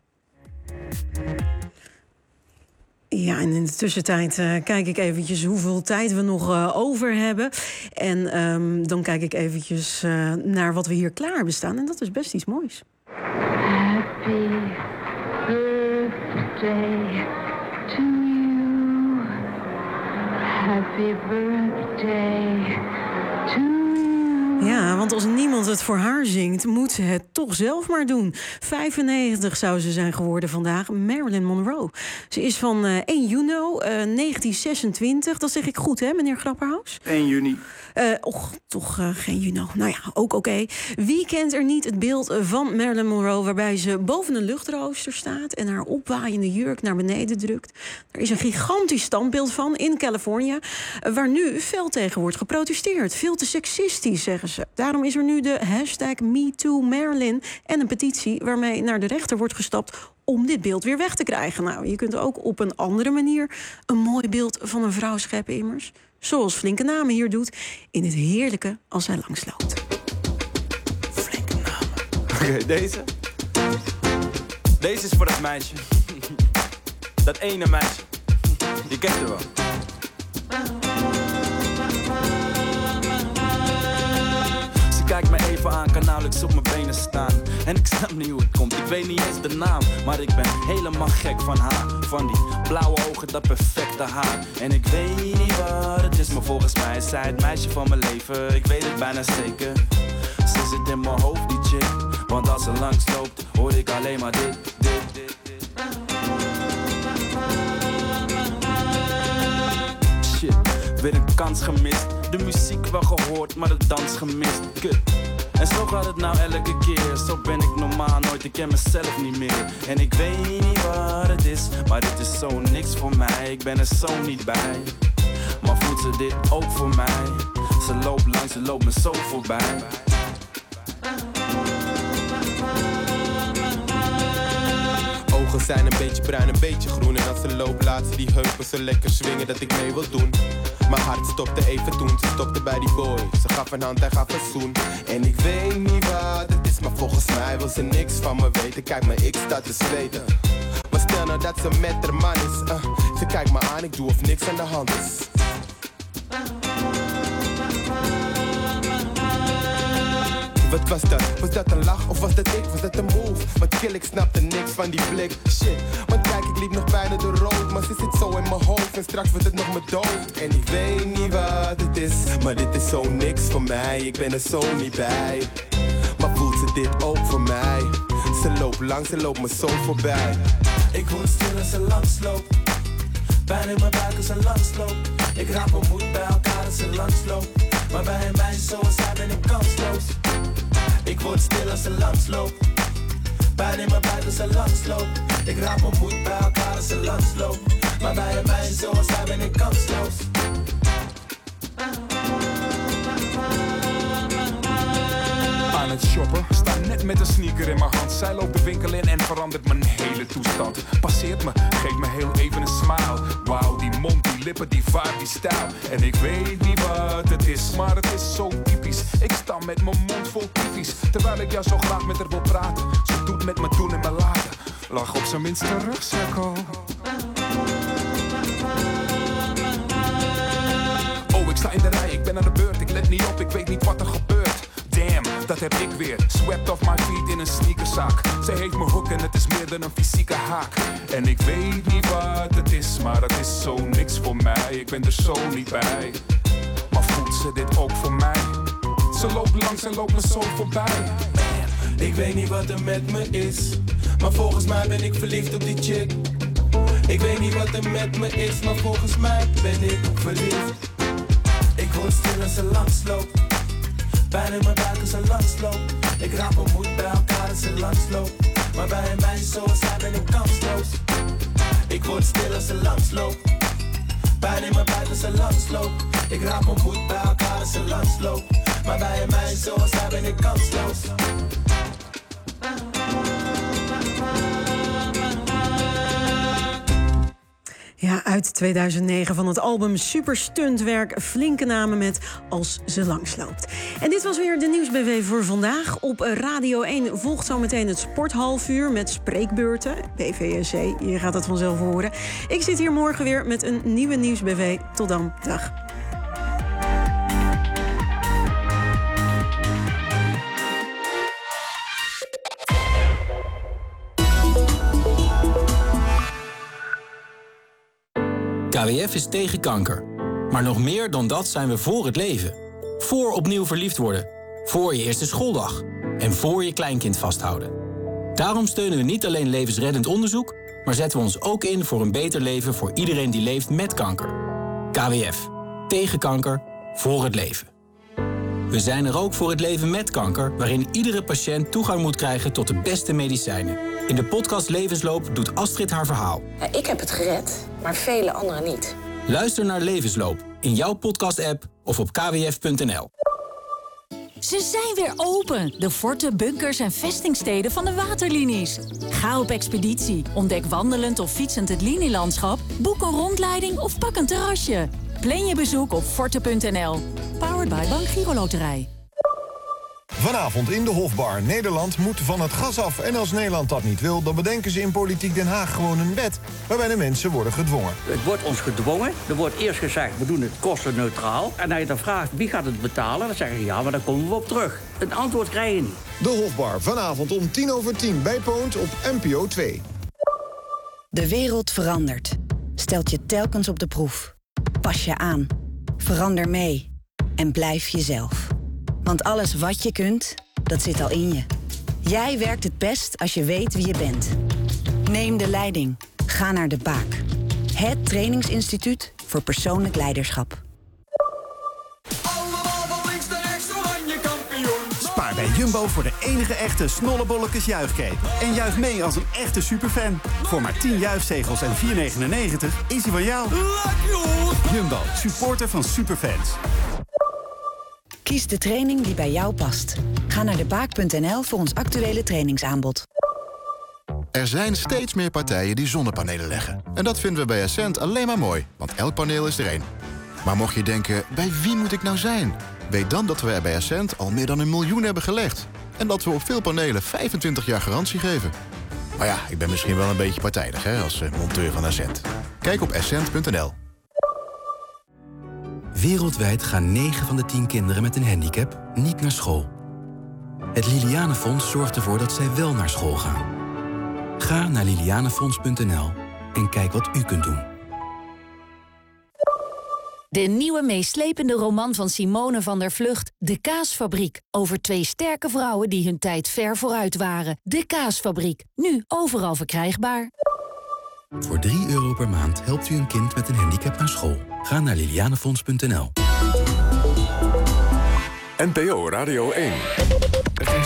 Ja, en in de tussentijd uh, kijk ik eventjes hoeveel tijd we nog uh, over hebben. En um, dan kijk ik eventjes uh, naar wat we hier klaar hebben staan. En dat is best iets moois. Happy birthday to you. Happy birthday to you. Ja, want als niemand het voor haar zingt, moet ze het toch zelf maar doen. vijfennegentig zou ze zijn geworden vandaag, Marilyn Monroe. Ze is van uh, één juni uh, negentien zesentwintig. Dat zeg ik goed, hè, meneer Grapperhaus? één juni. Uh, och, toch uh, geen juni. Nou ja, ook oké. Okay. Wie kent er niet het beeld van Marilyn Monroe waarbij ze boven een luchtrooster staat en haar opwaaiende jurk naar beneden drukt? Er is een gigantisch standbeeld van in Californië, uh, waar nu fel tegen wordt geprotesteerd. Veel te seksistisch, zeggen ze. Daarom is er nu de hashtag MeTooMarilyn en een petitie waarmee naar de rechter wordt gestapt om dit beeld weer weg te krijgen. Nou, je kunt ook op een andere manier een mooi beeld van een vrouw scheppen immers. Zoals Flinke Namen hier doet in het heerlijke Als zij langsloopt. Flinke Namen. Oké, okay, deze. Deze is voor dat meisje. Dat ene meisje. Je kent haar wel. Ze kijkt me even even aan, kan nauwelijks op mijn benen staan. En ik snap niet hoe het komt, ik weet niet eens de naam. Maar ik ben helemaal gek van haar. Van die blauwe ogen, dat perfecte haar. En ik weet niet wat het is, maar volgens mij is zij het meisje van mijn leven. Ik weet het bijna zeker. Ze zit in mijn hoofd, die chick. Want als ze langs loopt, hoor ik alleen maar dit, dit, dit, dit. Shit, weer een kans gemist. De muziek wel gehoord, maar de dans gemist. Kut. En zo gaat het nou elke keer. Zo ben ik normaal nooit, ik ken mezelf niet meer. En ik weet niet wat het is, maar dit is zo niks voor mij. Ik ben er zo niet bij. Maar voelt ze dit ook voor mij? Ze loopt langs, ze loopt me zo voorbij. Ogen zijn een beetje bruin, een beetje groen. En als ze loopt laat ze die heupen zo lekker swingen dat ik mee wil doen. Mijn hart stopte even toen, ze stopte bij die boy. Ze gaf een hand, hij gaf een zoen. En ik weet niet wat het is, maar volgens mij wil ze niks van me weten. Kijk me, ik sta te zweten. Maar stel nou dat ze met haar man is. uh, Ze kijkt me aan, ik doe of niks aan de hand is. Wat was dat? Was dat een lach of was dat ik? Was dat een move? Want kill, ik snapte niks van die blik. Shit, want kijk, ik liep nog bijna door rood. Maar ze zit zo in mijn hoofd en straks wordt het nog mijn dood. En ik weet niet wat het is, maar dit is zo niks voor mij. Ik ben er zo niet bij. Maar voelt ze dit ook voor mij? Ze loopt langs, ze loopt me zo voorbij. Ik word stil als ze langsloopt. Pijn in mijn buik als ze langsloopt. Ik raap mijn moed bij elkaar als ze langsloopt. Maar bij een meisje zoals zij ben ik kansloos. Ik word stil als ze langsloopt. Pijn in mijn buik als ze langsloopt. Ik raap mijn moed bij elkaar als ze langsloopt. Maar bij een meisje zoals zij ben ik kansloos. Aan het shoppen, sta net met een sneaker in mijn hand. Zij loopt de winkel in en verandert mijn hele toestand. Passeert me, geeft me heel even een smile. Wauw, die mond, die lippen, die vibe, die stijl. En ik weet niet wat het is, maar het is zo typisch. Ik sta met mijn mond vol typisch, terwijl ik jou zo graag met haar wil praten. Ze doet met me doen en me laten. Lach op zijn minst terug, cirkel. Oh, ik sta in de rij, ik ben aan de beurt. Ik let niet op, ik weet niet wat er gebeurt. Damn, dat heb ik weer. Swept off my feet in een sneakerzak. Zij heeft me hoek en het is meer dan een fysieke haak. En ik weet niet wat het is, maar het is zo niks voor mij. Ik ben er zo niet bij. Maar voelt ze dit ook voor mij? Ze loopt langs en loopt me zo voorbij. Man, ik weet niet wat er met me is, maar volgens mij ben ik verliefd op die chick. Ik weet niet wat er met me is, maar volgens mij ben ik verliefd. Ik word stil als ze langsloopt. Pijn in mijn buik als ze langsloopt. Ik raap mijn moed bij elkaar als ze langsloopt. Maar bij een meisje zoals zij ben ik kansloos. Ik word stil als ze langsloopt. Pijn in mijn buik als ze langsloopt. Ik raap mijn moed bij elkaar als ze langsloopt. Maar bij een meisje zoals zij ben ik kansloos. Ja, uit tweeduizend negen van het album Superstuntwerk. Flinke namen met Als ze langsloopt. En dit was weer de Nieuwsbv voor vandaag. Op Radio één volgt zo meteen het Sporthalfuur met spreekbeurten. B V S C, je gaat het vanzelf horen. Ik zit hier morgen weer met een nieuwe Nieuwsbv. Tot dan, dag. K W F is tegen kanker. Maar nog meer dan dat zijn we voor het leven. Voor opnieuw verliefd worden. Voor je eerste schooldag. En voor je kleinkind vasthouden. Daarom steunen we niet alleen levensreddend onderzoek, maar zetten we ons ook in voor een beter leven voor iedereen die leeft met kanker. K W F. Tegen kanker. Voor het leven. We zijn er ook voor het leven met kanker, waarin iedere patiënt toegang moet krijgen tot de beste medicijnen. In de podcast Levensloop doet Astrid haar verhaal. Ja, ik heb het gered, maar vele anderen niet. Luister naar Levensloop in jouw podcast-app of op k w f punt n l. Ze zijn weer open, de forten, bunkers en vestingsteden van de waterlinies. Ga op expeditie, ontdek wandelend of fietsend het linielandschap, boek een rondleiding of pak een terrasje. Plan je bezoek op forten punt n l. Powered by Bank Giro Loterij. Vanavond in de Hofbar. Nederland moet van het gas af. En als Nederland dat niet wil, dan bedenken ze in Politiek Den Haag gewoon een wet waarbij de mensen worden gedwongen. Het wordt ons gedwongen. Er wordt eerst gezegd, we doen het kostenneutraal. En als je dan vraagt, wie gaat het betalen? Dan zeggen ze, ja, maar daar komen we op terug. Een antwoord krijg je niet. De Hofbar, vanavond om tien over tien bij Poont op N P O twee. De wereld verandert. Stelt je telkens op de proef. Pas je aan. Verander mee. En blijf jezelf. Want alles wat je kunt, dat zit al in je. Jij werkt het best als je weet wie je bent. Neem de leiding. Ga naar De Baak. Het trainingsinstituut voor persoonlijk leiderschap. Spaar bij Jumbo voor de enige echte snollebollekes juichcake. En juich mee als een echte superfan. Voor maar tien juichzegels en vier negenennegentig is hij van jou. Jumbo, supporter van superfans. Kies de training die bij jou past. Ga naar debaak punt n l voor ons actuele trainingsaanbod. Er zijn steeds meer partijen die zonnepanelen leggen. En dat vinden we bij Essent alleen maar mooi, want elk paneel is er één. Maar mocht je denken, bij wie moet ik nou zijn? Weet dan dat we er bij Essent al meer dan een miljoen hebben gelegd. En dat we op veel panelen vijfentwintig jaar garantie geven. Maar ja, ik ben misschien wel een beetje partijdig, hè, als monteur van Essent. Kijk op essent punt n l. Wereldwijd gaan negen van de tien kinderen met een handicap niet naar school. Het Lilianenfonds zorgt ervoor dat zij wel naar school gaan. Ga naar lilianenfonds punt n l en kijk wat u kunt doen. De nieuwe meeslepende roman van Simone van der Vlugt, De Kaasfabriek. Over twee sterke vrouwen die hun tijd ver vooruit waren. De Kaasfabriek, nu overal verkrijgbaar. Voor drie euro per maand helpt u een kind met een handicap naar school. Ga naar lilianenfonds punt n l. N P O Radio één.